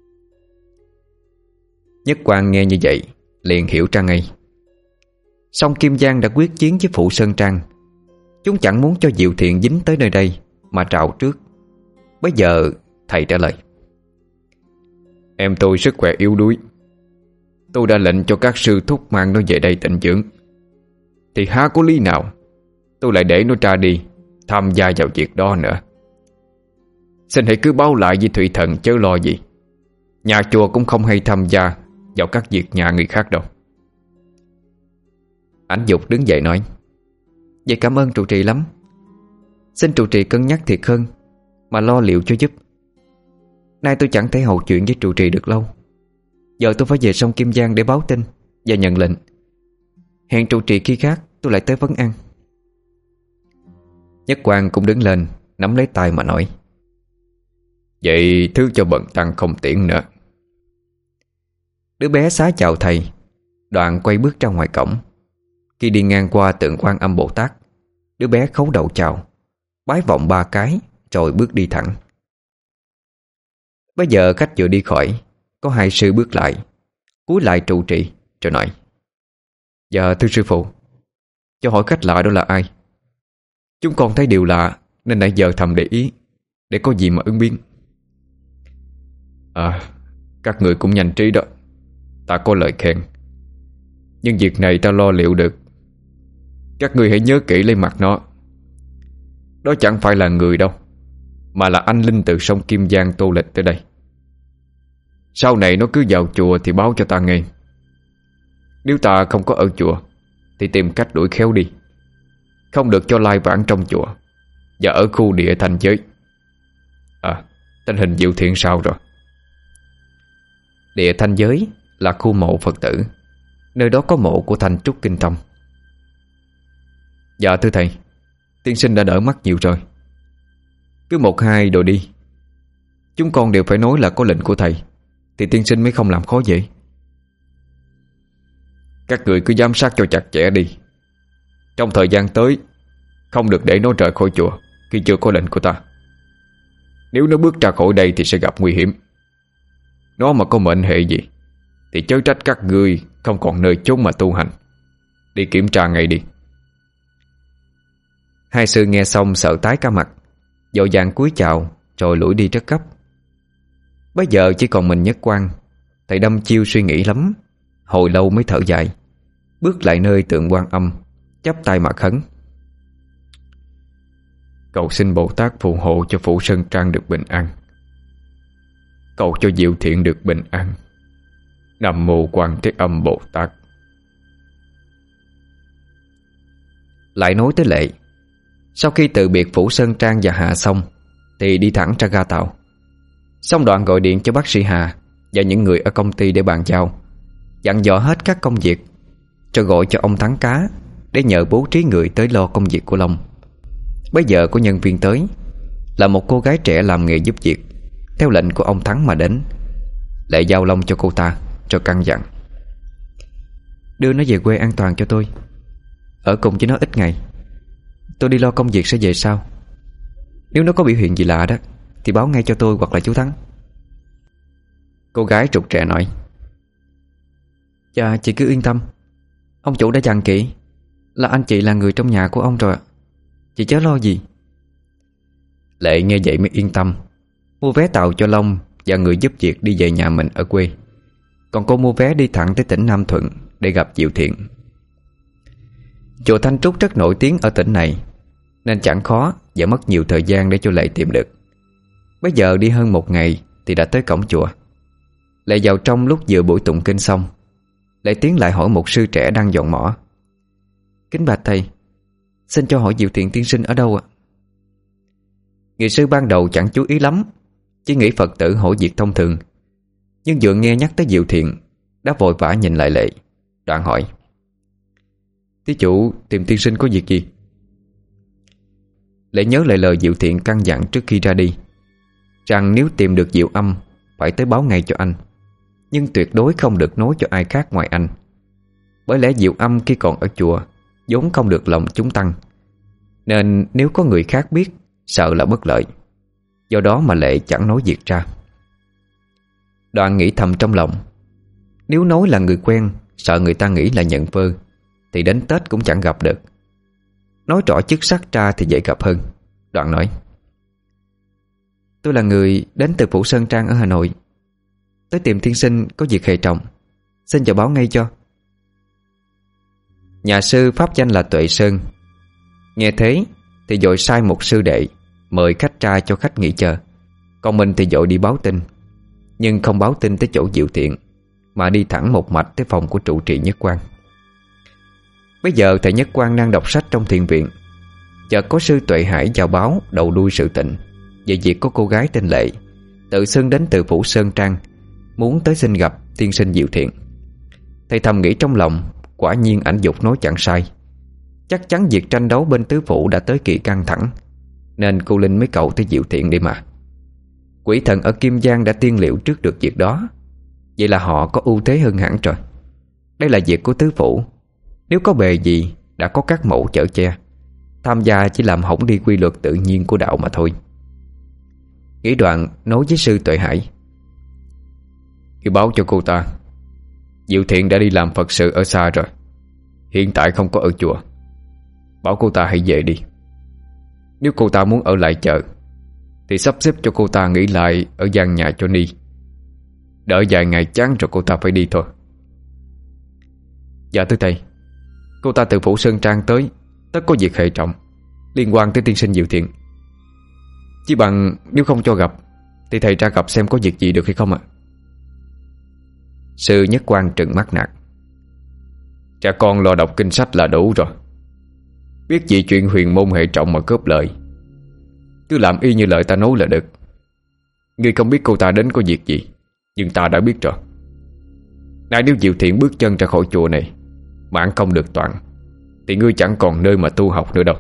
Nhất Quang nghe như vậy liền hiểu ra ngay. Song Kim Giang đã quyết chiến với phụ Sơn Trang, chúng chẳng muốn cho Diệu Thiện dính tới nơi đây mà trạo trước. Bây giờ thầy trả lời: Em tôi sức khỏe yếu đuối, tôi đã lệnh cho các sư thúc mang nó về đây tịnh dưỡng, thì há có lý nào tôi lại để nó ra đi tham gia vào việc đó nữa. Xin hãy cứ báo lại với Thủy Thần chớ lo gì. Nhà chùa cũng không hay tham gia vào các việc nhà người khác đâu. Ảnh Dục đứng dậy nói: Vậy cảm ơn trụ trì lắm. Xin trụ trì cân nhắc thiệt hơn mà lo liệu cho giúp. Nay tôi chẳng thể hầu chuyện với trụ trì được lâu. Giờ tôi phải về sông Kim Giang để báo tin và nhận lệnh. Hẹn trụ trì khi khác tôi lại tới vấn an. Nhất Quang cũng đứng lên nắm lấy tay mà nói: Vậy thứ cho bần tăng không tiễn nữa. Đứa bé xá chào thầy, đoạn quay bước ra ngoài cổng. Khi đi ngang qua tượng Quan Âm Bồ Tát, đứa bé khấu đầu chào, bái vọng 3 cái rồi bước đi thẳng. Bây giờ khách vừa đi khỏi, có 2 sư bước lại, cúi lại trụ trì rồi nói: Dạ thưa sư phụ, cho hỏi khách lạ đó là ai? Chúng con thấy điều lạ nên nãy giờ thầm để ý, để có gì mà ứng biến. Các người cũng nhanh trí đó, ta có lời khen. Nhưng việc này ta lo liệu được. Các người hãy nhớ kỹ lấy mặt nó. Đó chẳng phải là người đâu, mà là anh linh từ sông Kim Giang tô lịch tới đây. Sau này nó cứ vào chùa thì báo cho ta nghe. Nếu ta không có ở chùa thì tìm cách đuổi khéo đi, không được cho lai vãng trong chùa và ở khu địa thành giới. Tình hình Diệu Thiện sao rồi? Địa thanh giới là khu mộ Phật tử, nơi đó có mộ của Thanh Trúc Kinh Tông. Dạ thưa thầy, tiên sinh đã đỡ mắt nhiều rồi. Cứ 1-2 đồ đi. Chúng con đều phải nói là có lệnh của thầy thì tiên sinh mới không làm khó dễ. Các người cứ giám sát cho chặt chẽ đi. Trong thời gian tới không được để nó rời khỏi chùa khi chưa có lệnh của ta. Nếu nó bước ra khỏi đây thì sẽ gặp nguy hiểm. Nó mà có mệnh hệ gì thì chớ trách các ngươi không còn nơi chốn mà tu hành. Đi kiểm tra ngay đi. 2 sư nghe xong sợ tái cả mặt, vội vàng cúi chào rồi lủi đi rất gấp. Bây giờ chỉ còn mình Nhất Quang. Thầy đâm chiêu suy nghĩ lắm, hồi lâu mới thở dài, bước lại nơi tượng Quan Âm, chắp tay mà khấn: Cầu xin Bồ Tát phù hộ cho phủ Sơn Trang được bình an. Cầu cho Diệu Thiện được bình an. Nam mô Quan Thế Âm Bồ Tát. Lại nói tới Lệ. Sau khi từ biệt phủ Sơn Trang và Hạ xong thì đi thẳng ra ga tàu. Xong đoạn gọi điện cho bác sĩ Hà và những người ở công ty để bàn giao, dặn dò hết các công việc, rồi gọi cho ông Thắng Cá để nhờ bố trí người tới lo công việc của Long. Bây giờ có nhân viên tới, là một cô gái trẻ làm nghề giúp việc, theo lệnh của ông Thắng mà đến. Lệ giao lông cho cô ta rồi căn dặn: đưa nó về quê an toàn cho tôi, ở cùng với nó ít ngày. Tôi đi lo công việc sẽ về sau. Nếu nó có biểu hiện gì lạ đó thì báo ngay cho tôi hoặc là chú Thắng. Cô gái trục trẹ nói: Dạ chị cứ yên tâm, ông chủ đã dặn kỹ là anh chị là người trong nhà của ông rồi ạ. Chị chớ lo gì. Lệ nghe vậy mới yên tâm, mua vé tàu cho Long và người giúp việc đi về nhà mình ở quê. Còn cô mua vé đi thẳng tới tỉnh Nam Thuận để gặp Diệu Thiện. Chùa Thanh Trúc rất nổi tiếng ở tỉnh này, nên chẳng khó và mất nhiều thời gian để cho Lệ tìm được. Bây giờ đi hơn một ngày thì đã tới cổng chùa. Lệ vào trong lúc vừa buổi tụng kinh xong. Lệ tiến lại hỏi một sư trẻ đang dọn mỏ: kính bạch thầy, xin cho hỏi Diệu Thiện tiên sinh ở đâu ạ? Người sư ban đầu chẳng chú ý lắm, chỉ nghĩ Phật tử hỏi việc thông thường. Nhưng vừa nghe nhắc tới Diệu Thiện, đã vội vã nhìn lại Lệ, đoạn hỏi: thí chủ tìm tiên sinh có việc gì? Lệ nhớ lại lời Diệu Thiện căn dặn trước khi ra đi, rằng nếu tìm được Diệu Âm phải tới báo ngay cho anh, nhưng tuyệt đối không được nói cho ai khác ngoài anh. Bởi lẽ Diệu Âm khi còn ở chùa vốn không được lòng chúng tăng, nên nếu có người khác biết sợ là bất lợi. Do đó mà Lệ chẳng nói việc ra. Đoàn nghĩ thầm trong lòng: nếu nói là người quen, sợ người ta nghĩ là nhận vơ, thì đến Tết cũng chẳng gặp được. Nói rõ chức sắc ra thì dễ gặp hơn. Đoàn nói: tôi là người đến từ Phủ Sơn Trang ở Hà Nội, tới tìm tiên sinh có việc hệ trọng, xin vào báo ngay cho. Nhà sư pháp danh là Tuệ Sơn. Nghe thế thì vội sai một sư đệ mời khách ra cho khách nghỉ chờ. Còn mình thì vội đi báo tin, nhưng không báo tin tới chỗ Diệu Thiện, mà đi thẳng một mạch tới phòng của trụ trì Nhất Quang. Bây giờ thầy Nhất Quang đang đọc sách trong thiền viện, chợt có sư Tuệ Hải vào báo đầu đuôi sự tình về việc có cô gái tên Lệ tự xưng đến từ Phủ Sơn Trang, muốn tới xin gặp tiên sinh Diệu Thiện. Thầy thầm nghĩ trong lòng, quả nhiên ảnh Dục nói chẳng sai. Chắc chắn việc tranh đấu bên tứ phủ đã tới kỳ căng thẳng, nên cô Linh mới cầu tới Diệu Thiện đi mà. Quỷ thần ở Kim Giang đã tiên liệu trước được việc đó, vậy là họ có ưu thế hơn hẳn rồi. Đây là việc của tứ phủ, nếu có bề gì đã có các mẫu chở che, tham gia chỉ làm hỏng đi quy luật tự nhiên của đạo mà thôi. Nghĩ đoạn nói với sư Tuệ Hải: cứ báo cho cô ta, Diệu Thiện đã đi làm Phật sự ở xa rồi, hiện tại không có ở chùa. Bảo cô ta hãy về đi. Nếu cô ta muốn ở lại chờ thì sắp xếp cho cô ta nghỉ lại ở gian nhà cho Ni. Đợi vài ngày chán rồi cô ta phải đi thôi. Dạ thưa thầy, cô ta từ Phủ Sơn Trang tới, tất có việc hệ trọng liên quan tới tiên sinh Diệu Thiện. Chỉ bằng nếu không cho gặp thì thầy ra gặp xem có việc gì được hay không ạ? Sư Nhất Quang trừng mắt nạt: cha con lo đọc kinh sách là đủ rồi, biết gì chuyện huyền môn hệ trọng mà cướp lợi. Cứ làm y như lời ta nói là được. Ngươi không biết cô ta đến có việc gì, nhưng ta đã biết rồi. Nay nếu Diệu Thiện bước chân ra khỏi chùa này mà không được toàn, thì ngươi chẳng còn nơi mà tu học nữa đâu.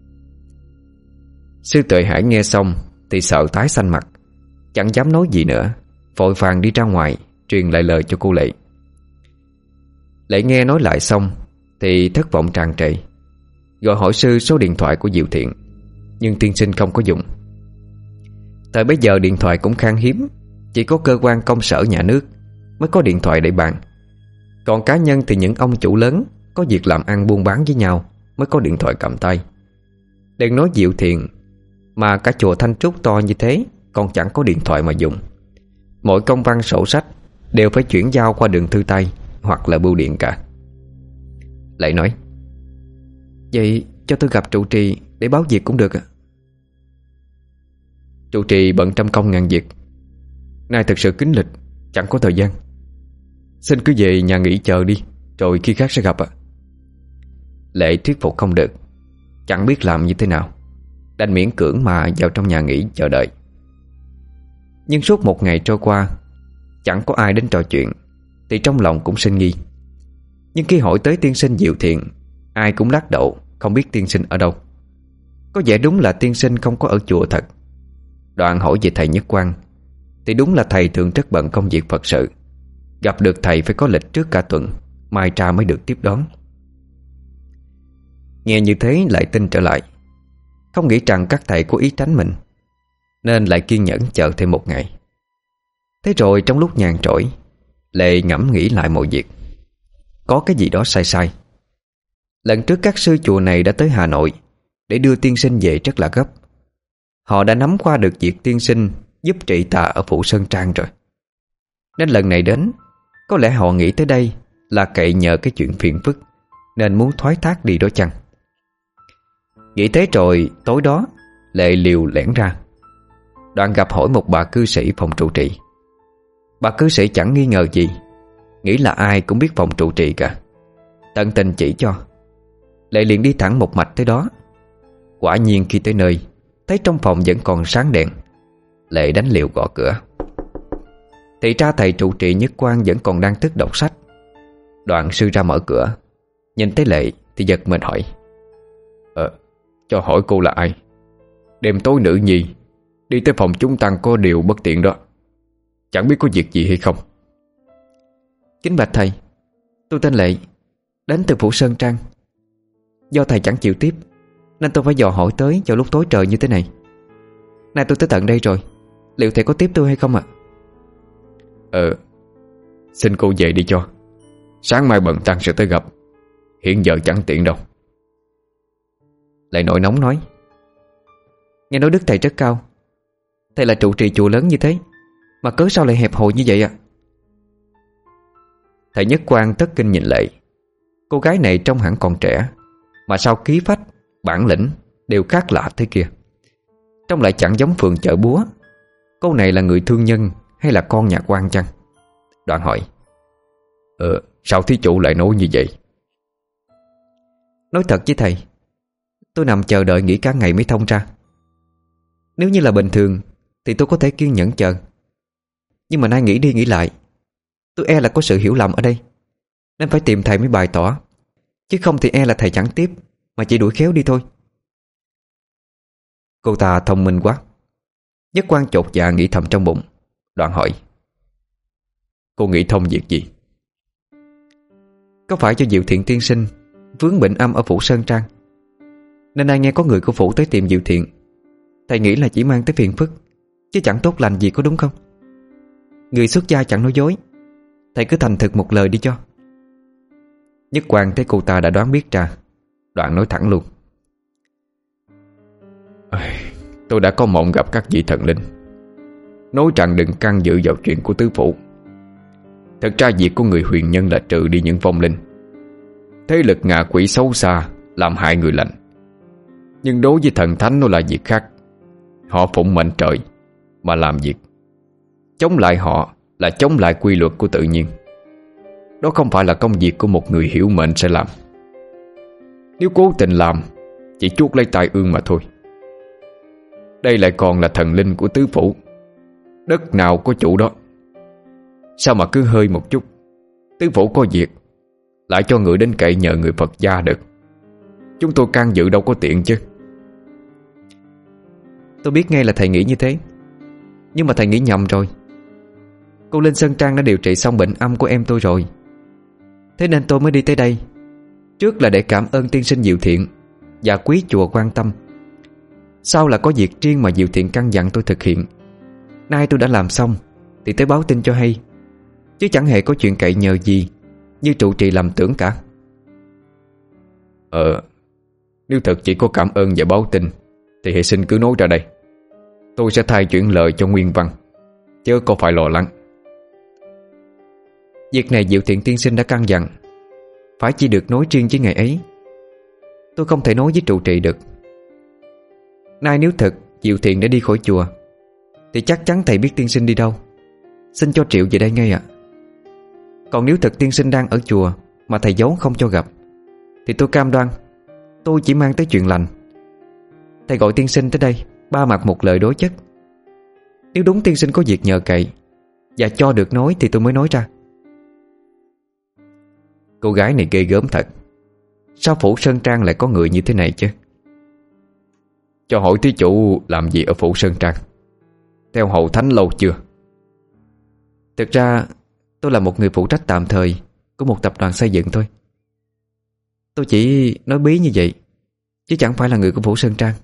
Sư Tuệ Hải nghe xong thì sợ tái xanh mặt, chẳng dám nói gì nữa, vội vàng đi ra ngoài truyền lại lời cho cô Lệ. Lệ nghe nói lại xong thì thất vọng tràn trề, gọi hỏi sư số điện thoại của Diệu Thiện, nhưng tiên sinh không có dùng. Thời bấy giờ điện thoại cũng khan hiếm, chỉ có cơ quan công sở nhà nước mới có điện thoại để bàn. Còn cá nhân thì những ông chủ lớn có việc làm ăn buôn bán với nhau mới có điện thoại cầm tay. Đừng nói Diệu Thiện, mà cả chùa Thanh Trúc to như thế còn chẳng có điện thoại mà dùng. Mọi công văn sổ sách đều phải chuyển giao qua đường thư tay hoặc là bưu điện cả. Lại nói: vậy cho tôi gặp trụ trì để báo việc cũng được ạ? Trụ trì bận trăm công ngàn việc, nay thực sự kín lịch, chẳng có thời gian. Xin cứ về nhà nghỉ chờ đi, rồi khi khác sẽ gặp ạ. Lệ thuyết phục không được, chẳng biết làm như thế nào, đành miễn cưỡng mà vào trong nhà nghỉ chờ đợi. Nhưng suốt một ngày trôi qua, chẳng có ai đến trò chuyện, thì trong lòng cũng sinh nghi. Nhưng khi hỏi tới tiên sinh Diệu Thiện, ai cũng lắc đầu không biết tiên sinh ở đâu. Có vẻ đúng là tiên sinh không có ở chùa thật. Đoạn hỏi về thầy Nhất Quang thì đúng là thầy thường rất bận công việc Phật sự. Gặp được thầy phải có lịch trước cả tuần, mai ra mới được tiếp đón. Nghe như thế lại tin trở lại, không nghĩ rằng các thầy có ý tránh mình, nên lại kiên nhẫn chờ thêm một ngày. Thế rồi trong lúc nhàn rỗi, Lệ ngẫm nghĩ lại mọi việc. Có cái gì đó sai sai. Lần trước các sư chùa này đã tới Hà Nội để đưa tiên sinh về rất là gấp. Họ đã nắm qua được việc tiên sinh giúp trị tà ở Phủ Sơn Trang rồi. Nên lần này đến, có lẽ họ nghĩ tới đây là cậy nhờ cái chuyện phiền phức, nên muốn thoái thác đi đó chăng. Nghĩ thế rồi tối đó Lệ liều lẻn ra. Đoạn gặp hỏi một bà cư sĩ phòng trụ trì. Bà cư sĩ chẳng nghi ngờ gì, nghĩ là ai cũng biết phòng trụ trì cả, tận tình chỉ cho. Lệ liền đi thẳng một mạch tới đó. Quả nhiên khi tới nơi, thấy trong phòng vẫn còn sáng đèn. Lệ đánh liều gõ cửa. Thì ra thầy trụ trì Nhất Quang vẫn còn đang thức đọc sách. Đoạn sư ra mở cửa, nhìn thấy Lệ thì giật mình hỏi: cho hỏi cô là ai? Đêm tối nữ nhi đi tới phòng chúng tăng có điều bất tiện đó, chẳng biết có việc gì hay không? Kính bạch thầy, tôi tên Lệ, đến từ Phủ Sơn Trang. Do thầy chẳng chịu tiếp nên tôi phải dò hỏi tới vào lúc tối trời như thế này. Nay tôi tới tận đây rồi, liệu thầy có tiếp tôi hay không ạ? Xin cô về đi cho. Sáng mai bận tăng sẽ tới gặp, hiện giờ chẳng tiện đâu. Lại nổi nóng nói: Nghe nói đức thầy rất cao. Thầy là trụ trì chùa lớn như thế, mà cớ sao lại hẹp hòi như vậy ạ? Thầy Nhất Quang tất kinh nhìn Lệ. Cô gái này trông hẳn còn trẻ, mà sao khí phách, bản lĩnh đều khác lạ thế kia. Trông lại chẳng giống phường chợ búa. Cô này là người thương nhân hay là con nhà quan chăng? Đoạn hỏi: Sao thí chủ lại nói như vậy? Nói thật với thầy, tôi nằm chờ đợi nghỉ cả ngày mới thông ra. Nếu như là bình thường thì tôi có thể kiên nhẫn chờ. Nhưng mà nay nghĩ đi nghĩ lại, tôi e là có sự hiểu lầm ở đây, nên phải tìm thầy mới bày tỏ. Chứ không thì e là thầy chẳng tiếp, mà chỉ đuổi khéo đi thôi. Cô ta thông minh quá. Nhất Quang chột dạ nghĩ thầm trong bụng. Đoạn hỏi: Cô nghĩ thông việc gì? Có phải cho Diệu Thiện tiên sinh vướng bệnh âm ở Phủ Sơn Trang, nên ai nghe có người của phủ tới tìm Diệu Thiện, thầy nghĩ là chỉ mang tới phiền phức, chứ chẳng tốt lành gì, có đúng không? Người xuất gia chẳng nói dối, thầy cứ thành thực một lời đi cho. Nhất Quang thấy cô ta đã đoán biết ra, đoạn nói thẳng luôn: Tôi đã có mộng gặp các vị thần linh, nói rằng đừng can dự vào chuyện của tứ phủ. Thật ra việc của người huyền nhân là trừ đi những vong linh, thế lực ngạ quỷ xấu xa, làm hại người lành. Nhưng đối với thần thánh nó là việc khác. Họ phụng mệnh trời mà làm việc. Chống lại họ là chống lại quy luật của tự nhiên. Đó không phải là công việc của một người hiểu mệnh sẽ làm. Nếu cố tình làm, chỉ chuốc lấy tai ương mà thôi. Đây lại còn là thần linh của tứ phủ, đất nào có chủ đó. Sao mà cứ hơi một chút, tứ phủ có việc lại cho người đến cậy nhờ người Phật gia được? Chúng tôi can dự đâu có tiện chứ. Tôi biết ngay là thầy nghĩ như thế, nhưng mà thầy nghĩ nhầm rồi. Cô Linh Sơn Trang đã điều trị xong bệnh âm của em tôi rồi. Thế nên tôi mới đi tới đây, trước là để cảm ơn tiên sinh Diệu Thiện và quý chùa quan tâm. Sau là có việc riêng mà Diệu Thiện căn dặn tôi thực hiện. Nay tôi đã làm xong thì tới báo tin cho hay, chứ chẳng hề có chuyện cậy nhờ gì như trụ trì lầm tưởng cả. Nếu thật chỉ có cảm ơn và báo tin thì hãy xin cứ nói ra đây. Tôi sẽ thay chuyển lời cho nguyên văn, chứ có phải lo lắng. Việc này Diệu Thiện tiên sinh đã căn dặn, phải chỉ được nói riêng với ngày ấy. Tôi không thể nói với trụ trì được. Nay nếu thật Diệu Thiện đã đi khỏi chùa thì chắc chắn thầy biết tiên sinh đi đâu, xin cho triệu về đây ngay ạ. Còn nếu thật tiên sinh đang ở chùa mà thầy giấu không cho gặp, thì tôi cam đoan tôi chỉ mang tới chuyện lành. Thầy gọi tiên sinh tới đây, ba mặt một lời đối chất. Nếu đúng tiên sinh có việc nhờ cậy và cho được nói thì tôi mới nói ra. Cô gái này ghê gớm thật. Sao Phủ Sơn Trang lại có người như thế này chứ? cho hỏi thí chủ làm gì ở Phủ Sơn Trang, theo hậu thánh lâu chưa? Thực ra tôi là một người phụ trách tạm thời của một tập đoàn xây dựng thôi. Tôi chỉ nói bí như vậy, chứ chẳng phải là người của Phủ Sơn Trang.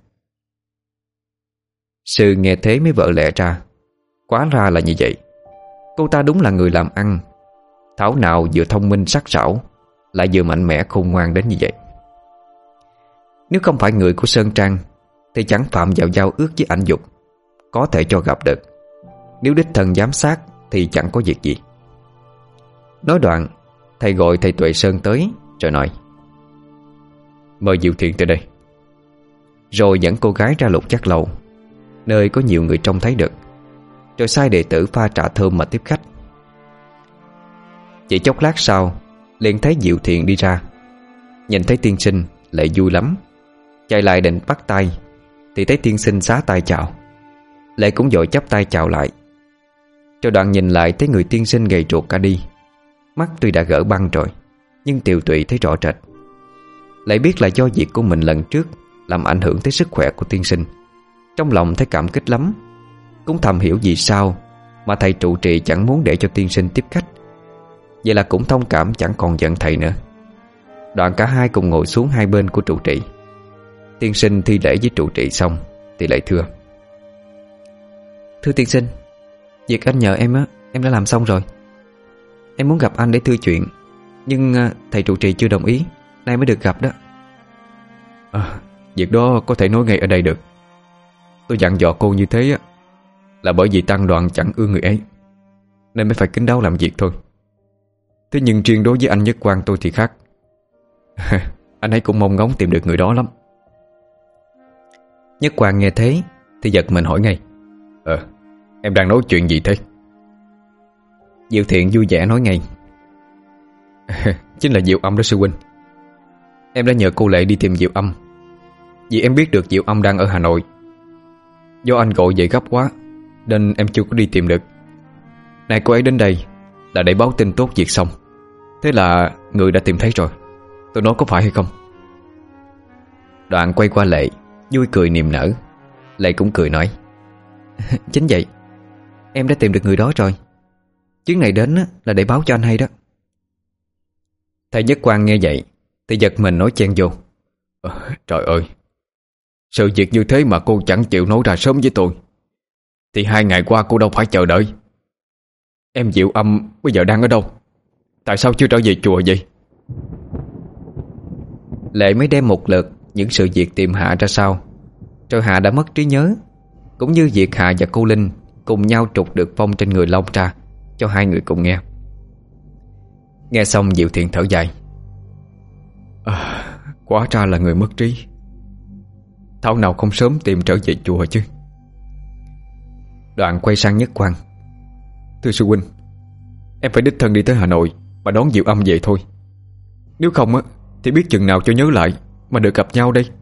Sư nghe thế mới vỡ lẽ ra. Quá ra là như vậy. Cô ta đúng là người làm ăn, thảo nào vừa thông minh sắc sảo, lại vừa mạnh mẽ khôn ngoan đến như vậy. Nếu không phải người của Sơn Trang thì chẳng phạm vào giao ước với ảnh Dục, có thể cho gặp được. Nếu đích thân giám sát thì chẳng có việc gì. Nói đoạn, thầy gọi thầy Tuệ Sơn tới rồi nói: mời Diệu Thiện tới đây. Rồi dẫn cô gái ra Lục Giác Lầu, nơi có nhiều người trông thấy được, rồi sai đệ tử pha trà thơm mà tiếp khách. Chỉ chốc lát sau, liền thấy Diệu Thiện đi ra. Nhìn thấy tiên sinh lại vui lắm, chạy lại định bắt tay thì thấy tiên sinh xá tay chào. Lệ cũng vội chắp tay chào lại. Cho đoạn nhìn lại thấy người tiên sinh gầy ruột cả đi, mắt tuy đã gỡ băng rồi nhưng tiều tụy thấy rõ rệt. Lại biết là do việc của mình lần trước làm ảnh hưởng tới sức khỏe của tiên sinh. Trong lòng thấy cảm kích lắm, cũng thầm hiểu vì sao mà thầy trụ trì chẳng muốn để cho tiên sinh tiếp khách. Vậy là cũng thông cảm, chẳng còn giận thầy nữa. Đoạn cả hai cùng ngồi xuống hai bên của trụ trì. Tiên sinh thi lễ với trụ trì xong thì lại thưa: thưa tiên sinh, việc anh nhờ em á, em đã làm xong rồi. Em muốn gặp anh để thưa chuyện, nhưng thầy trụ trì chưa đồng ý, nay mới được gặp đó. Việc đó có thể nói ngay ở đây được. Tôi dặn dò cô như thế á, là bởi vì tăng đoàn chẳng ưa người ấy, nên mới phải kín đáo làm việc thôi. Thế nhưng riêng đối với anh Nhất Quang tôi thì khác. Anh ấy cũng mong ngóng tìm được người đó lắm. Nhất Quang nghe thế thì giật mình hỏi ngay: em đang nói chuyện gì thế? Diệu Thiện vui vẻ nói ngay: chính là Diệu Âm đó sư huynh. Em đã nhờ cô Lệ đi tìm Diệu Âm, vì em biết được Diệu Âm đang ở Hà Nội. Do anh gọi vậy gấp quá nên em chưa có đi tìm được. Nay cô ấy đến đây là để báo tin tốt việc xong. Thế là người đã tìm thấy rồi. Tôi nói có phải hay không? Đoạn quay qua Lệ, vui cười niềm nở. Lệ cũng cười nói: chính vậy, em đã tìm được người đó rồi. Chuyến này đến là để báo cho anh hay đó. Thầy Nhất Quang nghe vậy thì giật mình nói chen vô: Trời ơi, sự việc như thế mà cô chẳng chịu nói ra sớm với tôi, thì 2 ngày qua cô đâu phải chờ đợi. Em Diệu Âm bây giờ đang ở đâu? Tại sao chưa trở về chùa vậy? Lệ mới đem một lượt những sự việc tìm Hạ ra sao, rồi Hạ đã mất trí nhớ, cũng như việc Hạ và cô Linh cùng nhau trục được phong trên người Long ra cho hai người cùng nghe. Nghe xong Diệu Thiện thở dài: Quá ra là người mất trí. Thảo nào không sớm tìm trở về chùa chứ. Đoạn quay sang Nhất Quang: thưa sư huynh, em phải đích thân đi tới Hà Nội mà đón Diệu Âm về thôi. Nếu không á thì biết chừng nào cho nhớ lại mà được gặp nhau đây.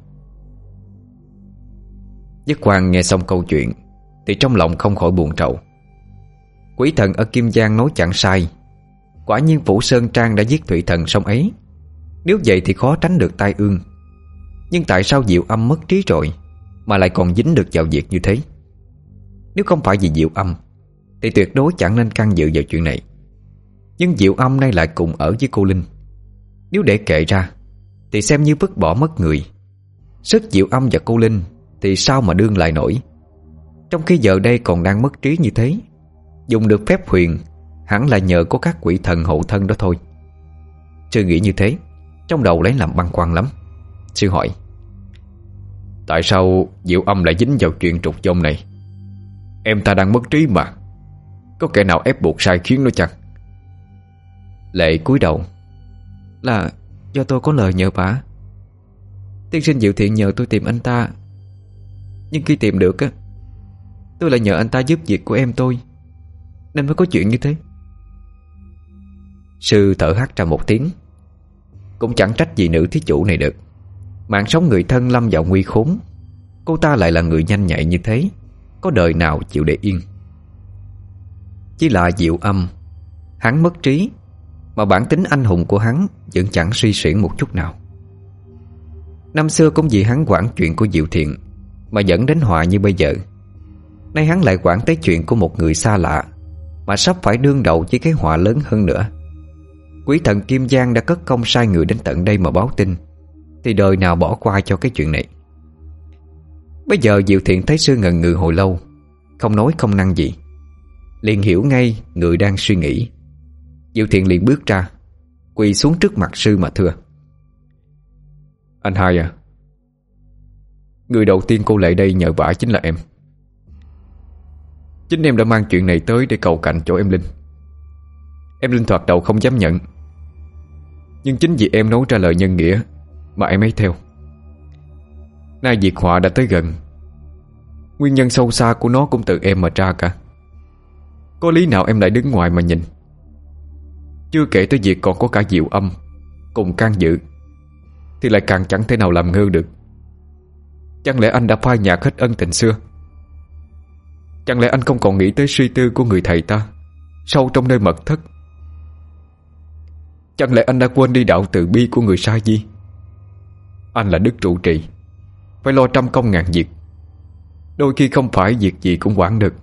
Nhất Quang nghe xong câu chuyện thì trong lòng không khỏi buồn rầu. Quỷ thần ở Kim Giang nói chẳng sai. Quả nhiên Phủ Sơn Trang đã giết Thủy Thần xong ấy. Nếu vậy thì khó tránh được tai ương. Nhưng tại sao Diệu Âm mất trí rồi mà lại còn dính được vào việc như thế? Nếu không phải vì Diệu Âm thì tuyệt đối chẳng nên can dự vào chuyện này. Nhưng Diệu Âm nay lại cùng ở với cô Linh. Nếu để kệ ra thì xem như vứt bỏ mất người. Sức Diệu Âm và cô Linh thì sao mà đương lại nổi, trong khi giờ đây còn đang mất trí như thế. Dùng được phép huyền hẳn là nhờ có các quỷ thần hộ thân đó thôi. Sư nghĩ như thế, trong đầu lấy làm băn khoăn lắm. Sư hỏi: tại sao Diệu Âm lại dính vào chuyện trục vong này? Em ta đang mất trí mà, có kẻ nào ép buộc sai khiến nó chăng? Lệ cúi đầu: là do tôi có lời nhờ vả. Tiên sinh Diệu Thiện nhờ tôi tìm anh ta, nhưng khi tìm được á, tôi lại nhờ anh ta giúp việc của em tôi, nên mới có chuyện như thế. Sư thở hắt ra một tiếng. Cũng chẳng trách gì nữ thí chủ này được. Mạng sống người thân lâm vào nguy khốn, cô ta lại là người nhanh nhạy như thế, có đời nào chịu để yên. Chỉ là Diệu Âm, hắn mất trí mà bản tính anh hùng của hắn vẫn chẳng suy xuyển một chút nào. Năm xưa cũng vì hắn quản chuyện của Diệu Thiện mà dẫn đến họa như bây giờ. Nay hắn lại quản tới chuyện của một người xa lạ mà sắp phải đương đầu với cái họa lớn hơn nữa. Quỷ thần Kim Giang đã cất công sai người đến tận đây mà báo tin, thì đời nào bỏ qua cho cái chuyện này. Bây giờ Diệu Thiện thấy Sư ngần ngừ hồi lâu, không nói không năng gì, liền hiểu ngay người đang suy nghĩ. Diệu Thiện liền bước ra, quỳ xuống trước mặt Sư mà thưa: "Anh hai à, người đầu tiên cô lại đây nhờ vả chính là em. Chính em đã mang chuyện này tới để cầu cạnh cho em Linh. Em Linh thoạt đầu không dám nhận, nhưng chính vì em nói ra lời nhân nghĩa mà em ấy theo. Nay việc họa đã tới gần, nguyên nhân sâu xa của nó cũng từ em mà ra cả. Có lý nào em lại đứng ngoài mà nhìn? Chưa kể tới việc còn có cả Diệu Âm cùng can dự, thì lại càng chẳng thể nào làm ngơ được. Chẳng lẽ anh đã phai nhạt hết ân tình xưa? Chẳng lẽ anh không còn nghĩ tới suy tư của người thầy ta sâu trong nơi mật thất? Chẳng lẽ anh đã quên đi đạo từ bi của người Sa Di? Anh là đức trụ trì, phải lo trăm công ngàn việc, đôi khi không phải việc gì cũng quản được.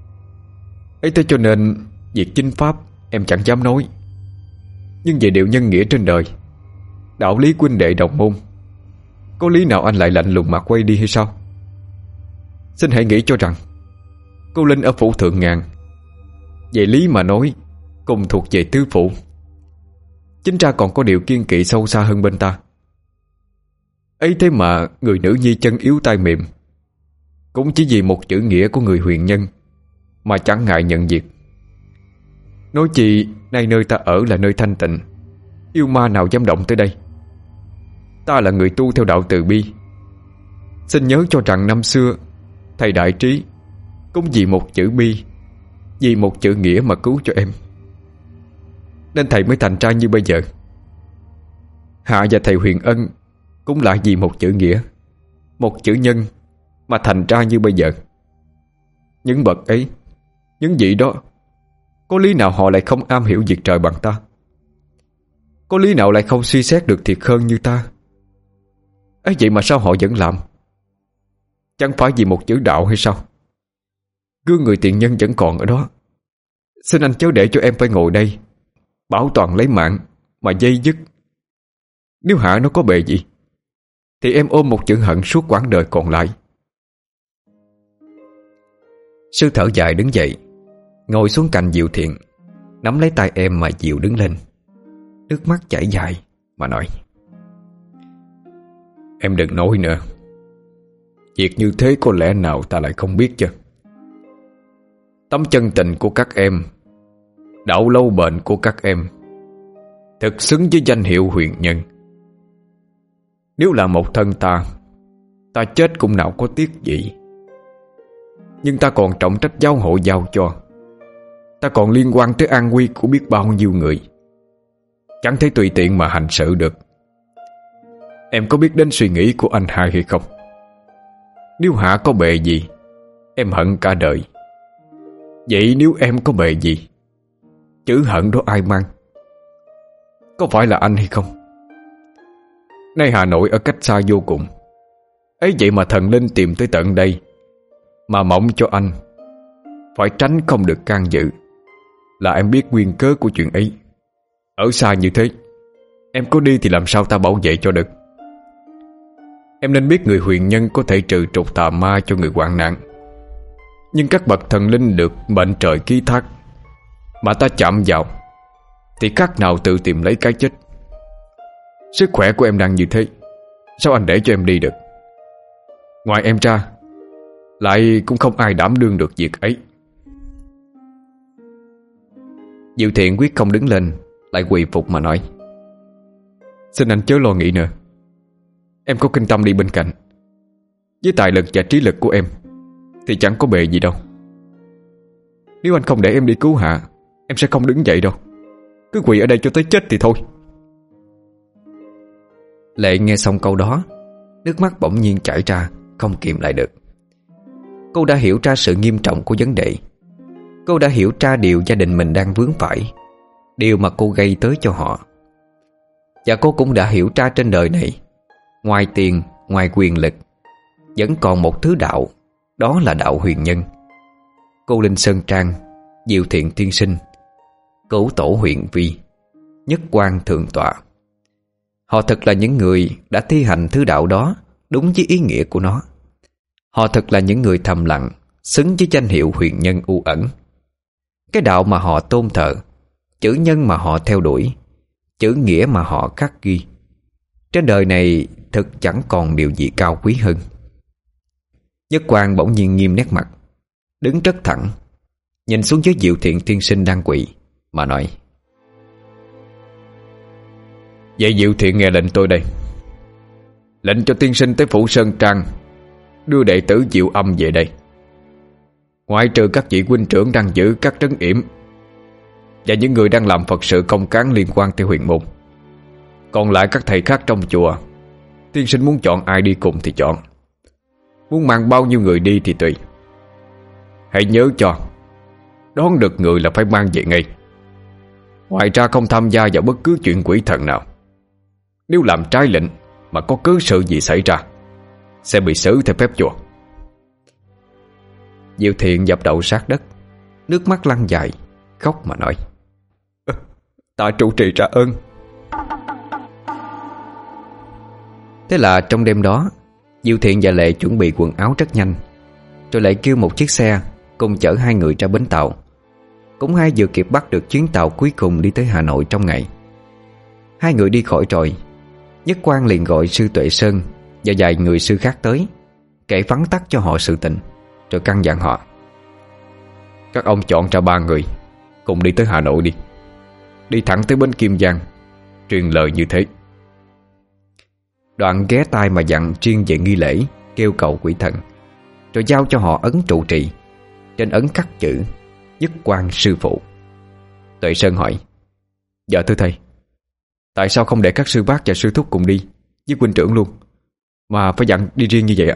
Ấy thế cho nên việc chinh pháp em chẳng dám nói, nhưng về điều nhân nghĩa trên đời, đạo lý huynh đệ đồng môn, có lý nào anh lại lạnh lùng mà quay đi hay sao? Xin hãy nghĩ cho rằng cô Linh ở phủ Thượng Ngàn, về lý mà nói cùng thuộc về tứ phủ, chính ra còn có điều kiên kỵ sâu xa hơn bên ta. Ấy thế mà người nữ nhi chân yếu tay mềm cũng chỉ vì một chữ nghĩa của người huyền nhân mà chẳng ngại nhận việc. Nói chi nay nơi ta ở là nơi thanh tịnh, yêu ma nào dám động tới đây. Ta là người tu theo đạo từ bi, xin nhớ cho rằng năm xưa thầy Đại Trí cũng vì một chữ bi, vì một chữ nghĩa mà cứu cho em, nên thầy mới thành ra như bây giờ. Hạ và thầy Huyền Ân cũng lại vì một chữ nghĩa, một chữ nhân mà thành ra như bây giờ. Những bậc ấy, những vị đó, có lý nào họ lại không am hiểu việc trời bằng ta? Có lý nào lại không suy xét được thiệt hơn như ta? Ấy vậy mà sao họ vẫn làm? Chẳng phải vì một chữ đạo hay sao? Gương người tiện nhân vẫn còn ở đó. Xin anh chớ để cho em phải ngồi đây bảo toàn lấy mạng mà dây dứt. Nếu Hạ nó có bề gì thì em ôm một chữ hận suốt quãng đời còn lại. Sư thở dài đứng dậy, ngồi xuống cạnh Diệu Thiện, nắm lấy tay em mà dịu đứng lên, nước mắt chảy dài mà nói: "Em đừng nói nữa. Việc như thế có lẽ nào ta lại không biết chứ? Tấm chân tình của các em, đạo lâu bền của các em, thực xứng với danh hiệu huyền nhân. Nếu là một thân ta chết cũng nào có tiếc gì. Nhưng ta còn trọng trách giáo hội giao cho, ta còn liên quan tới an nguy của biết bao nhiêu người, chẳng thể tùy tiện mà hành sự được. Em có biết đến suy nghĩ của anh hai hay không? Nếu Hạ có bề gì, em hận cả đời. Vậy nếu em có bề gì, chữ hận đó ai mang? Có phải là anh hay không? Nay Hà Nội ở cách xa vô cùng, ấy vậy mà thần linh tìm tới tận đây mà mong cho anh phải tránh không được can dự, là em biết nguyên cớ của chuyện ấy. Ở xa như thế, em có đi thì làm sao ta bảo vệ cho được? Em nên biết người huyền nhân có thể trừ trục tà ma cho người hoạn nạn, nhưng các bậc thần linh được mệnh trời ký thác mà ta chạm vào thì khác nào tự tìm lấy cái chết. Sức khỏe của em đang như thế, sao anh để cho em đi được? Ngoài em ra, lại cũng không ai đảm đương được việc ấy." Diệu Thiện quyết không đứng lên, lại quỳ phục mà nói: "Xin anh chớ lo nghĩ nữa. Em có kinh tâm đi bên cạnh, với tài lực và trí lực của em thì chẳng có bề gì đâu. Nếu anh không để em đi cứu Hạ, em sẽ không đứng dậy đâu. Cứ quỳ ở đây cho tới chết thì thôi." Lệ nghe xong câu đó, nước mắt bỗng nhiên chảy ra, không kiềm lại được. Cô đã hiểu ra sự nghiêm trọng của vấn đề. Cô đã hiểu ra điều gia đình mình đang vướng phải, điều mà cô gây tới cho họ. Và cô cũng đã hiểu ra trên đời này, ngoài tiền, ngoài quyền lực, vẫn còn một thứ đạo, đó là đạo huyền nhân. Cô Linh Sơn Trang, Diệu Thiện Tiên Sinh, Cửu Tổ Huyền Vi, Nhất Quang Thượng Tọa. Họ thật là những người đã thi hành thứ đạo đó đúng với ý nghĩa của nó. Họ thật là những người thầm lặng, xứng với danh hiệu huyền nhân u ẩn. Cái đạo mà họ tôn thờ, chữ nhân mà họ theo đuổi, chữ nghĩa mà họ khắc ghi, trên đời này thực chẳng còn điều gì cao quý hơn. Nhất Quang bỗng nhiên nghiêm nét mặt, đứng rất thẳng, nhìn xuống dưới Diệu Thiện Tiên Sinh đang quỳ mà nói: Vậy Diệu Thiện nghe lệnh tôi đây. Lệnh cho tiên sinh tới Phủ Sơn Trang đưa đệ tử Diệu Âm về đây. Ngoại trừ các vị huynh trưởng đang giữ các trấn yểm và những người đang làm Phật sự công cán liên quan tới huyền môn, còn lại các thầy khác trong chùa, tiên sinh muốn chọn ai đi cùng thì chọn, muốn mang bao nhiêu người đi thì tùy. Hãy nhớ cho, đón được người là phải mang về ngay. Ngoài ra không tham gia vào bất cứ chuyện quỷ thần nào. Nếu làm trái lệnh mà có cớ sự gì xảy ra, sẽ bị xử theo phép chùa. Diệu Thiện dập đầu sát đất, nước mắt lăn dài, khóc mà nói: Ta trụ trì trả ơn. Thế là trong đêm đó, Diệu Thiện và Lệ chuẩn bị quần áo rất nhanh, rồi lại kêu một chiếc xe cùng chở hai người ra bến tàu. Cũng hai vừa kịp bắt được chuyến tàu cuối cùng đi tới Hà Nội trong ngày. Hai người đi khỏi rồi, Nhất Quang liền gọi sư Tuệ Sơn và vài người sư khác tới, kể vắn tắt cho họ sự tình, rồi căn dặn họ: Các ông chọn ra 3 người cùng đi tới Hà Nội đi. Đi thẳng tới bến Kim Giang, truyền lời như thế. Đoạn ghé tai mà dặn riêng về nghi lễ kêu cầu quỷ thần, rồi giao cho họ ấn trụ trì. Trên ấn khắc chữ Nhất Quang sư phụ. Tuệ Sơn hỏi: Dạ thưa thầy, tại sao không để các sư bác và sư thúc cùng đi với huynh trưởng luôn, mà phải dặn đi riêng như vậy ạ?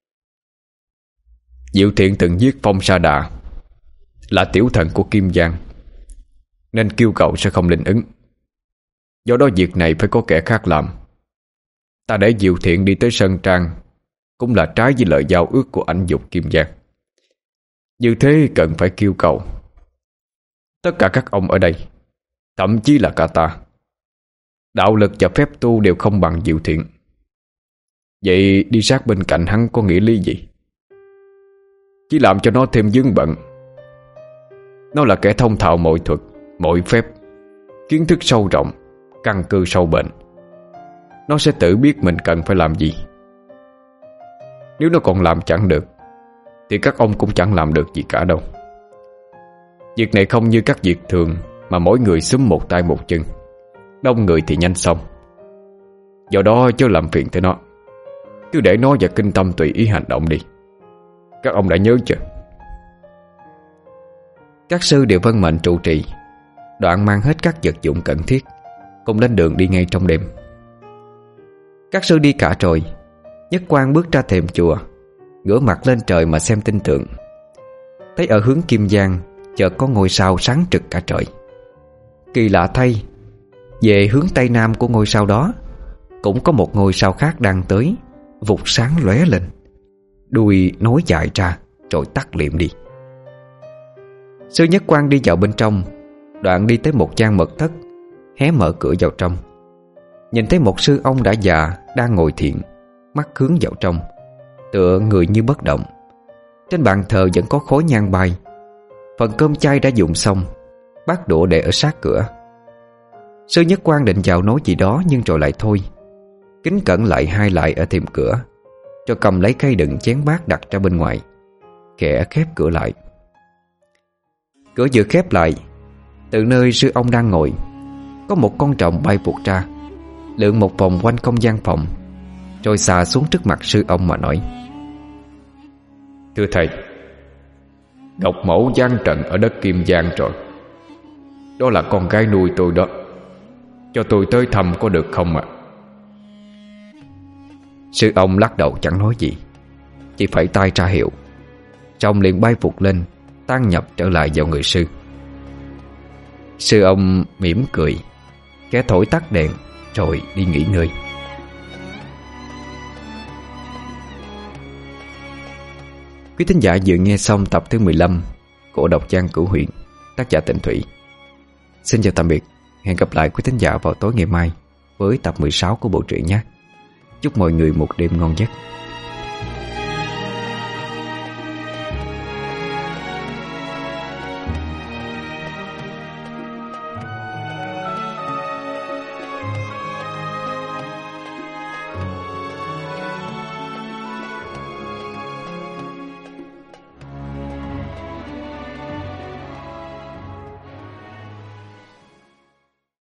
Diệu Thiện từng giết Phong Sa Đà, là tiểu thần của Kim Giang, nên kêu cầu sẽ không linh ứng. Do đó việc này phải có kẻ khác làm. Ta để Diệu Thiện đi tới Sơn Trang cũng là trái với lời giao ước của ảnh dục Kim Giang. Như thế cần phải kêu cầu. Tất cả các ông ở đây, thậm chí là cả ta, đạo lực và phép tu đều không bằng Diệu Thiện. Vậy đi sát bên cạnh hắn có nghĩa lý gì? Chỉ làm cho nó thêm vướng bận. Nó là kẻ thông thạo mọi thuật, mọi phép, kiến thức sâu rộng, căn cơ sâu bền. Nó sẽ tự biết mình cần phải làm gì. Nếu nó còn làm chẳng được thì các ông cũng chẳng làm được gì cả đâu. Việc này không như các việc thường mà mỗi người xúm một tay một chân, đông người thì nhanh xong. Do đó chớ làm phiền tới nó, cứ để nó và kinh tâm tùy ý hành động đi. Các ông đã nhớ chưa? Các sư đều vâng mệnh trụ trì, đoạn mang hết các vật dụng cần thiết, cùng lên đường đi ngay trong đêm. Các sư đi cả rồi, Nhất Quang bước ra thềm chùa, ngửa mặt lên trời mà xem tinh tượng. Thấy ở hướng Kim Giang chợt có ngôi sao sáng trực cả trời. Kỳ lạ thay, về hướng tây nam của ngôi sao đó cũng có một ngôi sao khác đang tới, vụt sáng lóe lên, đuôi nối dài ra rồi tắt liệm đi. Sư Nhất Quang đi vào bên trong, đoạn đi tới một gian mật thất, hé mở cửa vào trong. Nhìn thấy một sư ông đã già đang ngồi thiền, mắt hướng vào trong, tựa người như bất động. Trên bàn thờ vẫn có khói nhang bay. Phần cơm chay đã dùng xong, bát đũa để ở sát cửa. Sư Nhất Quang định vào nói gì đó nhưng rồi lại thôi, kính cẩn lại hai lại ở thềm cửa, cho cầm lấy khay đựng chén bát đặt ra bên ngoài, khẽ khép cửa lại. Cửa vừa khép lại, từ nơi sư ông đang ngồi, có một con rồng bay vụt ra, lượn một vòng quanh không gian phòng, rồi xà xuống trước mặt sư ông mà nói: Thưa thầy, Ngọc Mẫu giáng trận ở đất Kim Giang rồi. Đó là con gái nuôi tôi đó. Cho tôi tới thăm có được không ạ? Sư ông lắc đầu chẳng nói gì, chỉ phẩy tay ra hiệu. Rồng liền bay vụt lên, tan nhập trở lại vào người sư. Sư ông mỉm cười, khẽ thổi tắt đèn rồi đi nghỉ ngơi. Quý thính giả vừa nghe xong tập thứ 15 của Độc Trang Cửu Huyền, tác giả Tịnh Thủy. Xin chào tạm biệt. Hẹn gặp lại quý thính giả vào tối ngày mai với tập 16 của bộ truyện nhé. Chúc mọi người một đêm ngon giấc.